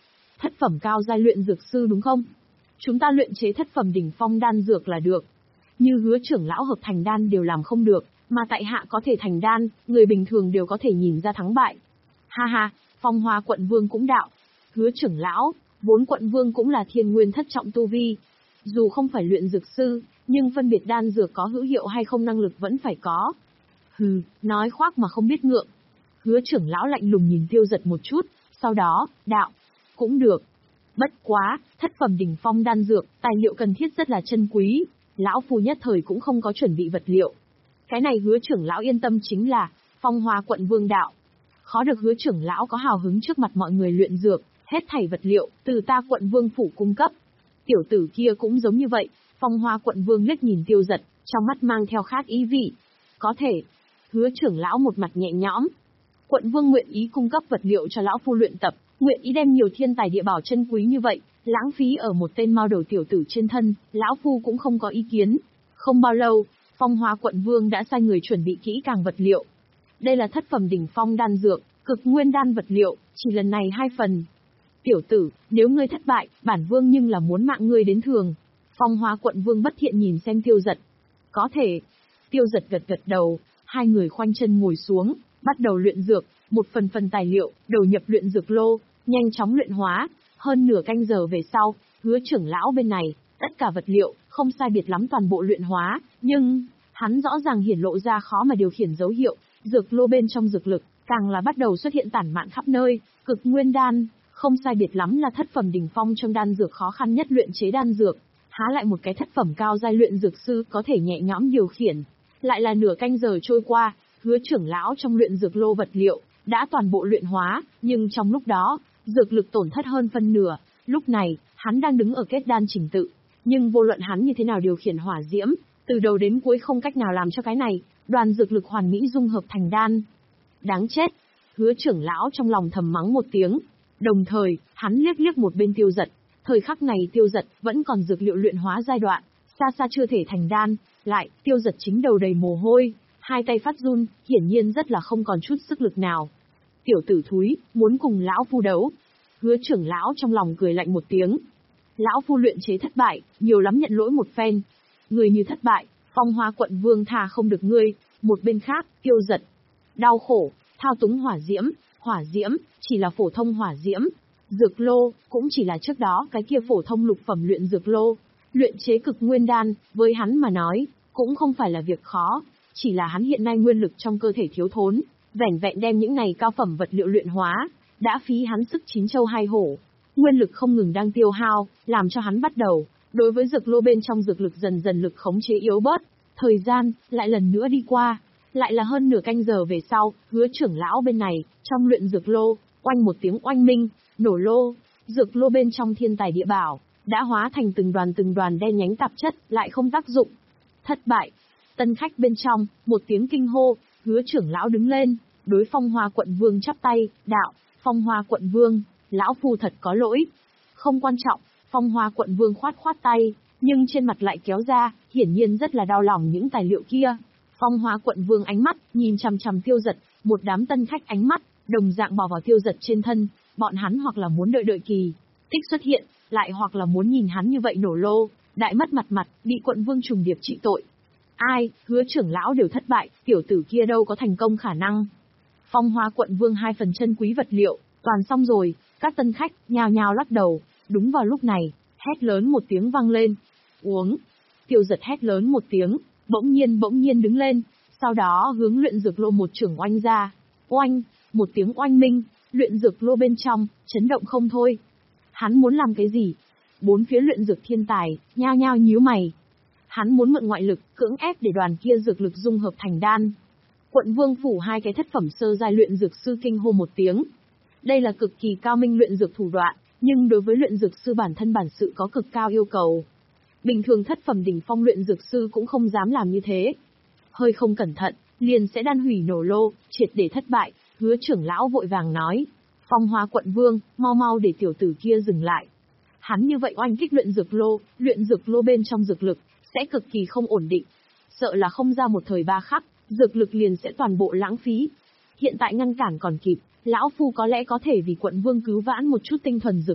thất phẩm cao giai luyện dược sư đúng không? Chúng ta luyện chế thất phẩm đỉnh phong đan dược là được. Như Hứa trưởng lão hợp thành đan đều làm không được, mà tại hạ có thể thành đan, người bình thường đều có thể nhìn ra thắng bại. Ha ha, Phong Hoa quận vương cũng đạo. Hứa trưởng lão, vốn quận vương cũng là thiên nguyên thất trọng tu vi. Dù không phải luyện dược sư, nhưng phân biệt đan dược có hữu hiệu hay không năng lực vẫn phải có. Hừ, nói khoác mà không biết ngượng. Hứa trưởng lão lạnh lùng nhìn Tiêu Giật một chút, sau đó, đạo. Cũng được. Bất quá, thất phẩm đỉnh phong đan dược, tài liệu cần thiết rất là chân quý. Lão phu nhất thời cũng không có chuẩn bị vật liệu. Cái này Hứa trưởng lão yên tâm chính là, Phong Hoa quận vương đạo. Khó được Hứa trưởng lão có hào hứng trước mặt mọi người luyện dược, hết thảy vật liệu, từ ta quận vương phủ cung cấp. Tiểu tử kia cũng giống như vậy, Phong Hoa quận vương liếc nhìn Tiêu Giật, trong mắt mang theo khác ý vị. Có thể. Hứa trưởng lão một mặt nhẹ nhõm. Quận vương nguyện ý cung cấp vật liệu cho lão phu luyện tập, nguyện ý đem nhiều thiên tài địa bảo chân quý như vậy, lãng phí ở một tên mao đầu tiểu tử trên thân, lão phu cũng không có ý kiến. Không bao lâu, Phong Hoa quận vương đã sai người chuẩn bị kỹ càng vật liệu. Đây là thất phẩm đỉnh phong đan dược, cực nguyên đan vật liệu, chỉ lần này hai phần. Tiểu tử, nếu ngươi thất bại, bản vương nhưng là muốn mạng ngươi đến thường. Phong Hoa quận vương bất thiện nhìn xem Tiêu Giật. Có thể. Tiêu Giật gật gật đầu, hai người khoanh chân ngồi xuống, bắt đầu luyện dược, một phần phần tài liệu, đầu nhập luyện dược lô, nhanh chóng luyện hóa. Hơn nửa canh giờ về sau, Hứa trưởng lão bên này, tất cả vật liệu, không sai biệt lắm toàn bộ luyện hóa, nhưng, hắn rõ ràng hiển lộ ra khó mà điều khiển dấu hiệu, dược lô bên trong dược lực, càng là bắt đầu xuất hiện tản mạn khắp nơi, cực nguyên đan, không sai biệt lắm là thất phẩm đỉnh phong trong đan dược khó khăn nhất luyện chế đan dược, há lại một cái thất phẩm cao giai luyện dược sư có thể nhẹ nhõm điều khiển. Lại là nửa canh giờ trôi qua, Hứa trưởng lão trong luyện dược lô vật liệu, đã toàn bộ luyện hóa, nhưng trong lúc đó, dược lực tổn thất hơn phân nửa, lúc này, hắn đang đứng ở kết đan trình tự, nhưng vô luận hắn như thế nào điều khiển hỏa diễm, từ đầu đến cuối không cách nào làm cho cái này, đoàn dược lực hoàn mỹ dung hợp thành đan. Đáng chết! Hứa trưởng lão trong lòng thầm mắng một tiếng, đồng thời, hắn liếc liếc một bên Tiêu Giật, thời khắc này Tiêu Giật vẫn còn dược liệu luyện hóa giai đoạn, xa xa chưa thể thành đan, lại, Tiêu Giật chính đầu đầy mồ hôi, hai tay phát run, hiển nhiên rất là không còn chút sức lực nào. Tiểu tử thúi, muốn cùng lão phu đấu. Hứa trưởng lão trong lòng cười lạnh một tiếng. Lão phu luyện chế thất bại, nhiều lắm nhận lỗi một phen. Người như thất bại, Phong Hoa quận vương tha không được ngươi. Một bên khác, Tiêu Giật. Đau khổ, thao túng hỏa diễm, hỏa diễm, chỉ là phổ thông hỏa diễm. Dược lô, cũng chỉ là trước đó cái kia phổ thông lục phẩm luyện dược lô. Luyện chế cực nguyên đan, với hắn mà nói, cũng không phải là việc khó. Chỉ là hắn hiện nay nguyên lực trong cơ thể thiếu thốn, vẻn vẹn đem những này cao phẩm vật liệu luyện hóa, đã phí hắn sức chín châu hai hổ. Nguyên lực không ngừng đang tiêu hao, làm cho hắn bắt đầu, đối với dược lô bên trong dược lực dần dần lực khống chế yếu bớt. Thời gian, lại lần nữa đi qua, lại là hơn nửa canh giờ về sau, Hứa trưởng lão bên này, trong luyện dược lô, oanh một tiếng oanh minh, nổ lô, dược lô bên trong thiên tài địa bảo, đã hóa thành từng đoàn từng đoàn đen nhánh tạp chất, lại không tác dụng. Thất bại. Tân khách bên trong, một tiếng kinh hô, Hứa trưởng lão đứng lên, đối Phong Hoa quận vương chắp tay, đạo, Phong Hoa quận vương, lão phu thật có lỗi. Không quan trọng, Phong Hoa quận vương khoát khoát tay, nhưng trên mặt lại kéo ra, hiển nhiên rất là đau lòng những tài liệu kia. Phong Hoa quận vương ánh mắt, nhìn chằm chằm Tiêu Giật, một đám tân khách ánh mắt, đồng dạng bỏ vào Tiêu Giật trên thân, bọn hắn hoặc là muốn đợi đợi kỳ tích xuất hiện, lại hoặc là muốn nhìn hắn như vậy nổ lô, đại mất mặt mặt, bị quận vương trùng điệp trị tội. Ai, Hứa trưởng lão đều thất bại, tiểu tử kia đâu có thành công khả năng. Phong Hoa quận vương hai phần chân quý vật liệu, toàn xong rồi, các tân khách, nhào nhào lắc đầu. Đúng vào lúc này, hét lớn một tiếng vang lên. Uống. Tiêu Giật hét lớn một tiếng, bỗng nhiên bỗng nhiên đứng lên, sau đó hướng luyện dược lô một chưởng oanh ra. Oanh, một tiếng oanh minh, luyện dược lô bên trong, chấn động không thôi. Hắn muốn làm cái gì? Bốn phía luyện dược thiên tài, nhao nhao nhíu mày. Hắn muốn mượn ngoại lực, cưỡng ép để đoàn kia dược lực dung hợp thành đan. Quận vương phủ hai cái thất phẩm sơ giai luyện dược sư kinh hô một tiếng. Đây là cực kỳ cao minh luyện dược thủ đoạn, nhưng đối với luyện dược sư bản thân bản sự có cực cao yêu cầu. Bình thường thất phẩm đỉnh phong luyện dược sư cũng không dám làm như thế. Hơi không cẩn thận, liền sẽ đan hủy nổ lô, triệt để thất bại. Hứa trưởng lão vội vàng nói, Phong Hoa quận vương, mau mau để tiểu tử kia dừng lại. Hắn như vậy oanh kích luyện dược lô, luyện dược lô bên trong dược lực, sẽ cực kỳ không ổn định. Sợ là không ra một thời ba khắc, dược lực liền sẽ toàn bộ lãng phí. Hiện tại ngăn cản còn kịp, lão phu có lẽ có thể vì quận vương cứu vãn một chút tinh thuần dược lực,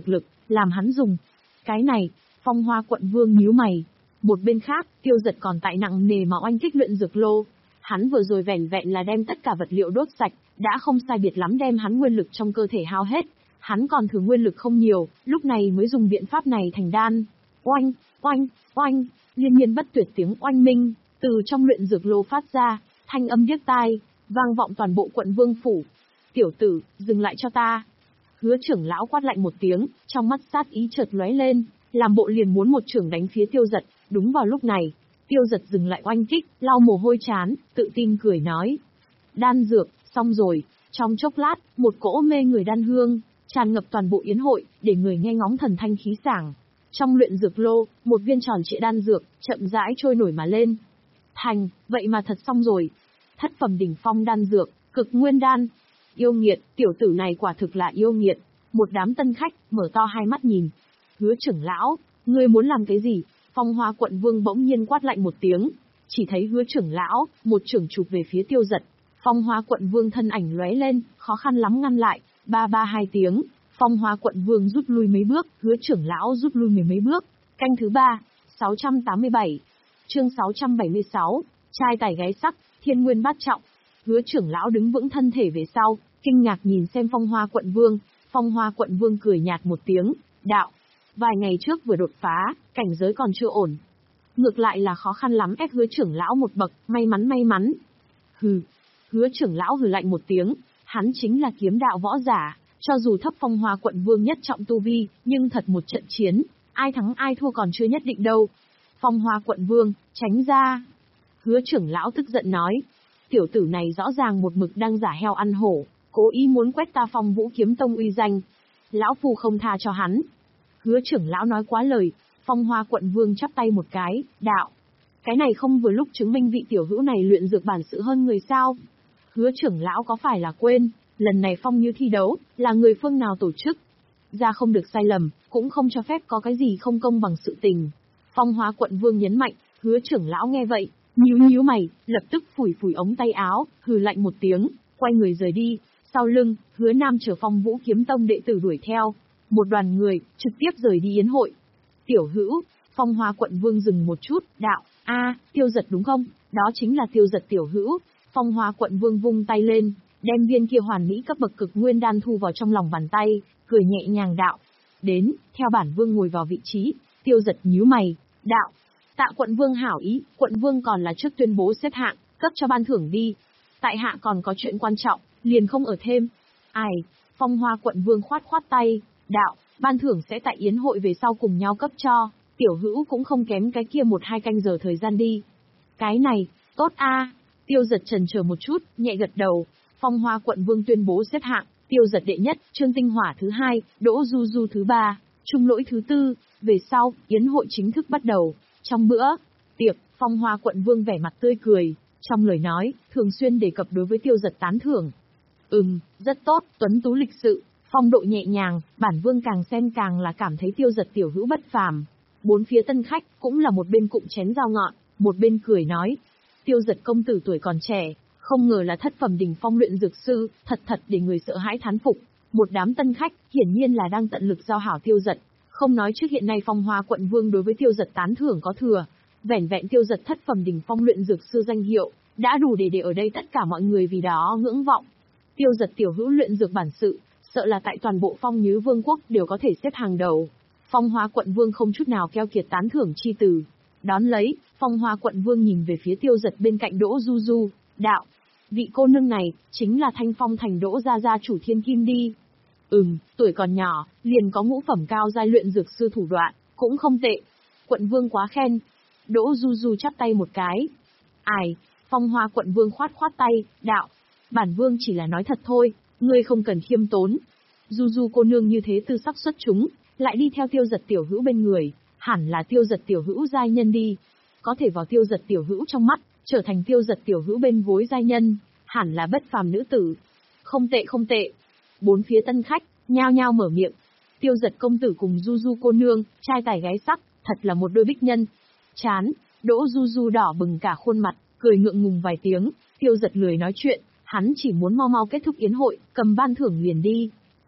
làm hắn dùng. Cái này, Phong Hoa quận vương nhíu mày. Một bên khác, Tiêu Dật còn tại nặng nề mà oanh kích luyện dược lô. Hắn vừa rồi vẻn vẹn là đem tất cả vật liệu đốt sạch, đã không sai biệt lắm đem hắn nguyên lực trong cơ thể hao hết. Hắn còn thừa nguyên lực không nhiều, lúc này mới dùng biện pháp này thành đan. Oanh, oanh, oanh, liên miên bất tuyệt tiếng oanh minh, từ trong luyện dược lô phát ra, thanh âm điếc tai, vang vọng toàn bộ quận vương phủ. Tiểu tử, dừng lại cho ta. Hứa trưởng lão quát lạnh một tiếng, trong mắt sát ý chợt lóe lên, làm bộ liền muốn một trưởng đánh phía Tiêu Dật. Đúng vào lúc này, Tiêu Dật dừng lại oanh kích, lau mồ hôi trán, tự tin cười nói. Đan dược, xong rồi. Trong chốc lát, một cỗ mê người đan hương, tràn ngập toàn bộ yến hội, để người nghe ngóng thần thanh khí sảng. Trong luyện dược lô, một viên tròn trịa đan dược, chậm rãi trôi nổi mà lên. Thành, vậy mà thật xong rồi. Thất phẩm đỉnh phong đan dược, cực nguyên đan. Yêu nghiệt, tiểu tử này quả thực là yêu nghiệt. Một đám tân khách, mở to hai mắt nhìn. Hứa trưởng lão, ngươi muốn làm cái gì? Phong Hoa quận vương bỗng nhiên quát lạnh một tiếng. Chỉ thấy hứa trưởng lão, một trưởng chụp về phía Tiêu Dật. Phong Hoa quận vương thân ảnh lóe lên, khó khăn lắm ngăn lại. Ba ba hai tiếng, Phong Hoa quận vương rút lui mấy bước, hứa trưởng lão rút lui mười mấy bước. Canh thứ ba, sáu trăm tám mươi bảy. Chương sáu trăm bảy mươi sáu, trai tài gái sắc, thiên nguyên bát trọng. Hứa trưởng lão đứng vững thân thể về sau, kinh ngạc nhìn xem Phong Hoa quận vương. Phong Hoa quận vương cười nhạt một tiếng, đạo. Vài ngày trước vừa đột phá, cảnh giới còn chưa ổn. Ngược lại là khó khăn lắm ép hứa trưởng lão một bậc, may mắn may mắn. Hừ. Hứa trưởng lão hừ lạnh một tiếng, hắn chính là kiếm đạo võ giả, cho dù thấp Phong Hoa quận vương nhất trọng tu vi, nhưng thật một trận chiến, ai thắng ai thua còn chưa nhất định đâu. Phong Hoa quận vương, tránh ra. Hứa trưởng lão tức giận nói, tiểu tử này rõ ràng một mực đang giả heo ăn hổ, cố ý muốn quét ta Phong Vũ Kiếm Tông uy danh. Lão phu không tha cho hắn. Hứa trưởng lão nói quá lời, Phong Hoa quận vương chắp tay một cái, đạo. Cái này không vừa lúc chứng minh vị tiểu hữu này luyện dược bản sự hơn người sao? Hứa trưởng lão có phải là quên, lần này phong như thi đấu, là người phương nào tổ chức? Ra không được sai lầm, cũng không cho phép có cái gì không công bằng sự tình. Phong Hoa quận vương nhấn mạnh, hứa trưởng lão nghe vậy, nhíu nhíu mày, lập tức phủi phủi ống tay áo, hừ lạnh một tiếng, quay người rời đi. Sau lưng, hứa nam chờ Phong Vũ Kiếm Tông đệ tử đuổi theo. Một đoàn người, trực tiếp rời đi yến hội. Tiểu hữu, Phong Hoa quận vương dừng một chút, đạo, a, Tiêu Dật đúng không? Đó chính là Tiêu Dật tiểu hữu. Phong Hoa quận vương vung tay lên, đem viên kia hoàn mỹ cấp bậc cực nguyên đan thu vào trong lòng bàn tay, cười nhẹ nhàng đạo. Đến, theo bản vương ngồi vào vị trí. Tiêu Dật nhíu mày, đạo. Tạ quận vương hảo ý, quận vương còn là trước tuyên bố xếp hạng, cấp cho ban thưởng đi. Tại hạ còn có chuyện quan trọng, liền không ở thêm. Ai, Phong Hoa quận vương khoát khoát tay, đạo, ban thưởng sẽ tại yến hội về sau cùng nhau cấp cho, tiểu hữu cũng không kém cái kia một hai canh giờ thời gian đi. Cái này, tốt a. Tiêu Dật chần chờ một chút, nhẹ gật đầu. Phong Hoa quận vương tuyên bố xếp hạng, Tiêu Dật đệ nhất, Trương Tinh Hỏa thứ hai, Đỗ Du Du thứ ba, Trung Lỗi thứ tư. Về sau, yến hội chính thức bắt đầu. Trong bữa tiệc, Phong Hoa quận vương vẻ mặt tươi cười, trong lời nói, thường xuyên đề cập đối với Tiêu Dật tán thưởng. Ừm, rất tốt, tuấn tú lịch sự, phong độ nhẹ nhàng, bản vương càng xem càng là cảm thấy Tiêu Dật tiểu hữu bất phàm. Bốn phía tân khách, cũng là một bên cụm chén dao ngọn, một bên cười nói. Tiêu Dật công tử tuổi còn trẻ, không ngờ là thất phẩm đỉnh phong luyện dược sư, thật thật để người sợ hãi thán phục. Một đám tân khách, hiển nhiên là đang tận lực giao hảo Tiêu Dật. Không nói trước hiện nay Phong Hoa quận vương đối với Tiêu Dật tán thưởng có thừa, vẻn vẹn Tiêu Dật thất phẩm đỉnh phong luyện dược sư danh hiệu, đã đủ để để ở đây tất cả mọi người vì đó ngưỡng vọng. Tiêu Dật tiểu hữu luyện dược bản sự, sợ là tại toàn bộ Phong Nhứ Vương quốc đều có thể xếp hàng đầu. Phong Hoa quận vương không chút nào keo kiệt tán thưởng chi từ. Đón lấy, Phong Hoa quận vương nhìn về phía Tiêu Dật bên cạnh Đỗ Du Du, đạo. Vị cô nương này, chính là Thanh Phong thành Đỗ gia gia chủ Thiên Kim đi. Ừm, tuổi còn nhỏ, liền có ngũ phẩm cao giai luyện dược sư thủ đoạn, cũng không tệ. Quận vương quá khen. Đỗ Du Du chắp tay một cái. Ai, Phong Hoa quận vương khoát khoát tay, đạo. Bản vương chỉ là nói thật thôi, ngươi không cần khiêm tốn. Du Du cô nương như thế tư sắc xuất chúng, lại đi theo Tiêu Dật tiểu hữu bên người, hẳn là Tiêu Dật tiểu hữu giai nhân đi. Có thể vào Tiêu Dật tiểu hữu trong mắt, trở thành Tiêu Dật tiểu hữu bên gối giai nhân, hẳn là bất phàm nữ tử. Không tệ không tệ. Bốn phía tân khách, nhao nhao mở miệng. Tiêu Dật công tử cùng Du Du cô nương, trai tài gái sắc, thật là một đôi bích nhân. Chán, Đỗ Du Du đỏ bừng cả khuôn mặt, cười ngượng ngùng vài tiếng. Tiêu Dật lười nói chuyện, hắn chỉ muốn mau mau kết thúc yến hội, cầm ban thưởng liền đi.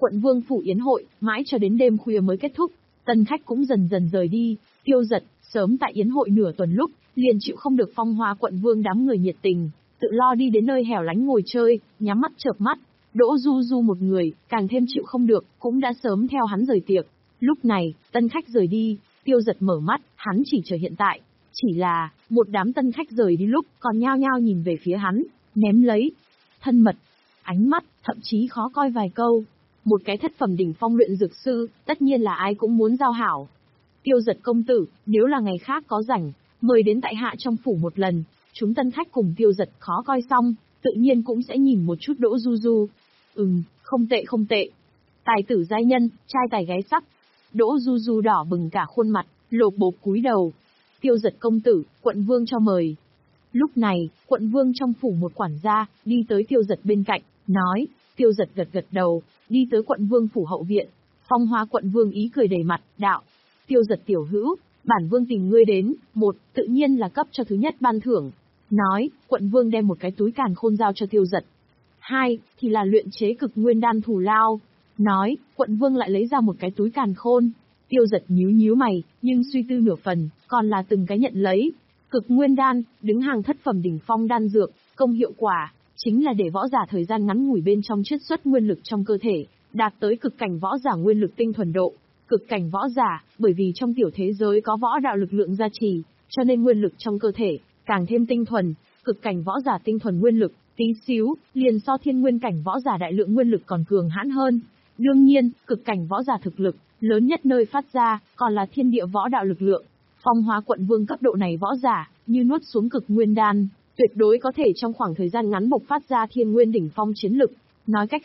Quận Vương phủ yến hội, mãi cho đến đêm khuya mới kết thúc, tân khách cũng dần dần rời đi. Tiêu Dật, sớm tại yến hội nửa tuần lúc, liền chịu không được phong hoa quận vương đám người nhiệt tình, tự lo đi đến nơi hẻo lánh ngồi chơi, nhắm mắt chợp mắt. Đỗ Du Du một người, càng thêm chịu không được, cũng đã sớm theo hắn rời tiệc. Lúc này, tân khách rời đi, Tiêu Dật mở mắt, hắn chỉ chờ hiện tại. Chỉ là, một đám tân khách rời đi lúc, còn nhao nhao nhìn về phía hắn, ném lấy. Thân mật, ánh mắt, thậm chí khó coi vài câu. Một cái thất phẩm đỉnh phong luyện dược sư, tất nhiên là ai cũng muốn giao hảo. Tiêu Dật công tử, nếu là ngày khác có rảnh, mời đến tại hạ trong phủ một lần, chúng tân khách cùng Tiêu Dật khó coi xong, tự nhiên cũng sẽ nhìn một chút Đỗ Du Du. Ừm, không tệ không tệ. Tài tử giai nhân, trai tài gái sắc. Đỗ Du Du đỏ bừng cả khuôn mặt, lộp bộp cúi đầu. Tiêu Dật công tử, quận vương cho mời. Lúc này, quận vương trong phủ một quản gia, đi tới Tiêu Dật bên cạnh, nói. Tiêu Dật gật gật đầu, đi tới quận vương phủ hậu viện. Phong hoa quận vương ý cười đầy mặt, đạo. Tiêu Dật tiểu hữu, bản vương tìm ngươi đến, một, tự nhiên là cấp cho thứ nhất ban thưởng. Nói, quận vương đem một cái túi càn khôn giao cho Tiêu Dật. Hai, thì là luyện chế cực nguyên đan thù lao. Nói, quận vương lại lấy ra một cái túi càn khôn. Tiêu Dật nhíu nhíu mày, nhưng suy tư nửa phần, còn là từng cái nhận lấy. Cực nguyên đan, đứng hàng thất phẩm đỉnh phong đan dược, công hiệu quả, chính là để võ giả thời gian ngắn ngủi bên trong chiết xuất nguyên lực trong cơ thể, đạt tới cực cảnh võ giả nguyên lực tinh thuần độ. Cực cảnh võ giả, bởi vì trong tiểu thế giới có võ đạo lực lượng gia trì, cho nên nguyên lực trong cơ thể càng thêm tinh thuần. Cực cảnh võ giả tinh thuần nguyên lực, tí xíu, liền so thiên nguyên cảnh võ giả đại lượng nguyên lực còn cường hãn hơn. Đương nhiên, cực cảnh võ giả thực lực lớn nhất nơi phát ra, còn là thiên địa võ đạo lực lượng. Phong hóa quận vương cấp độ này võ giả, như nuốt xuống cực nguyên đan, tuyệt đối có thể trong khoảng thời gian ngắn bộc phát ra thiên nguyên đỉnh phong chiến lực. Nói cách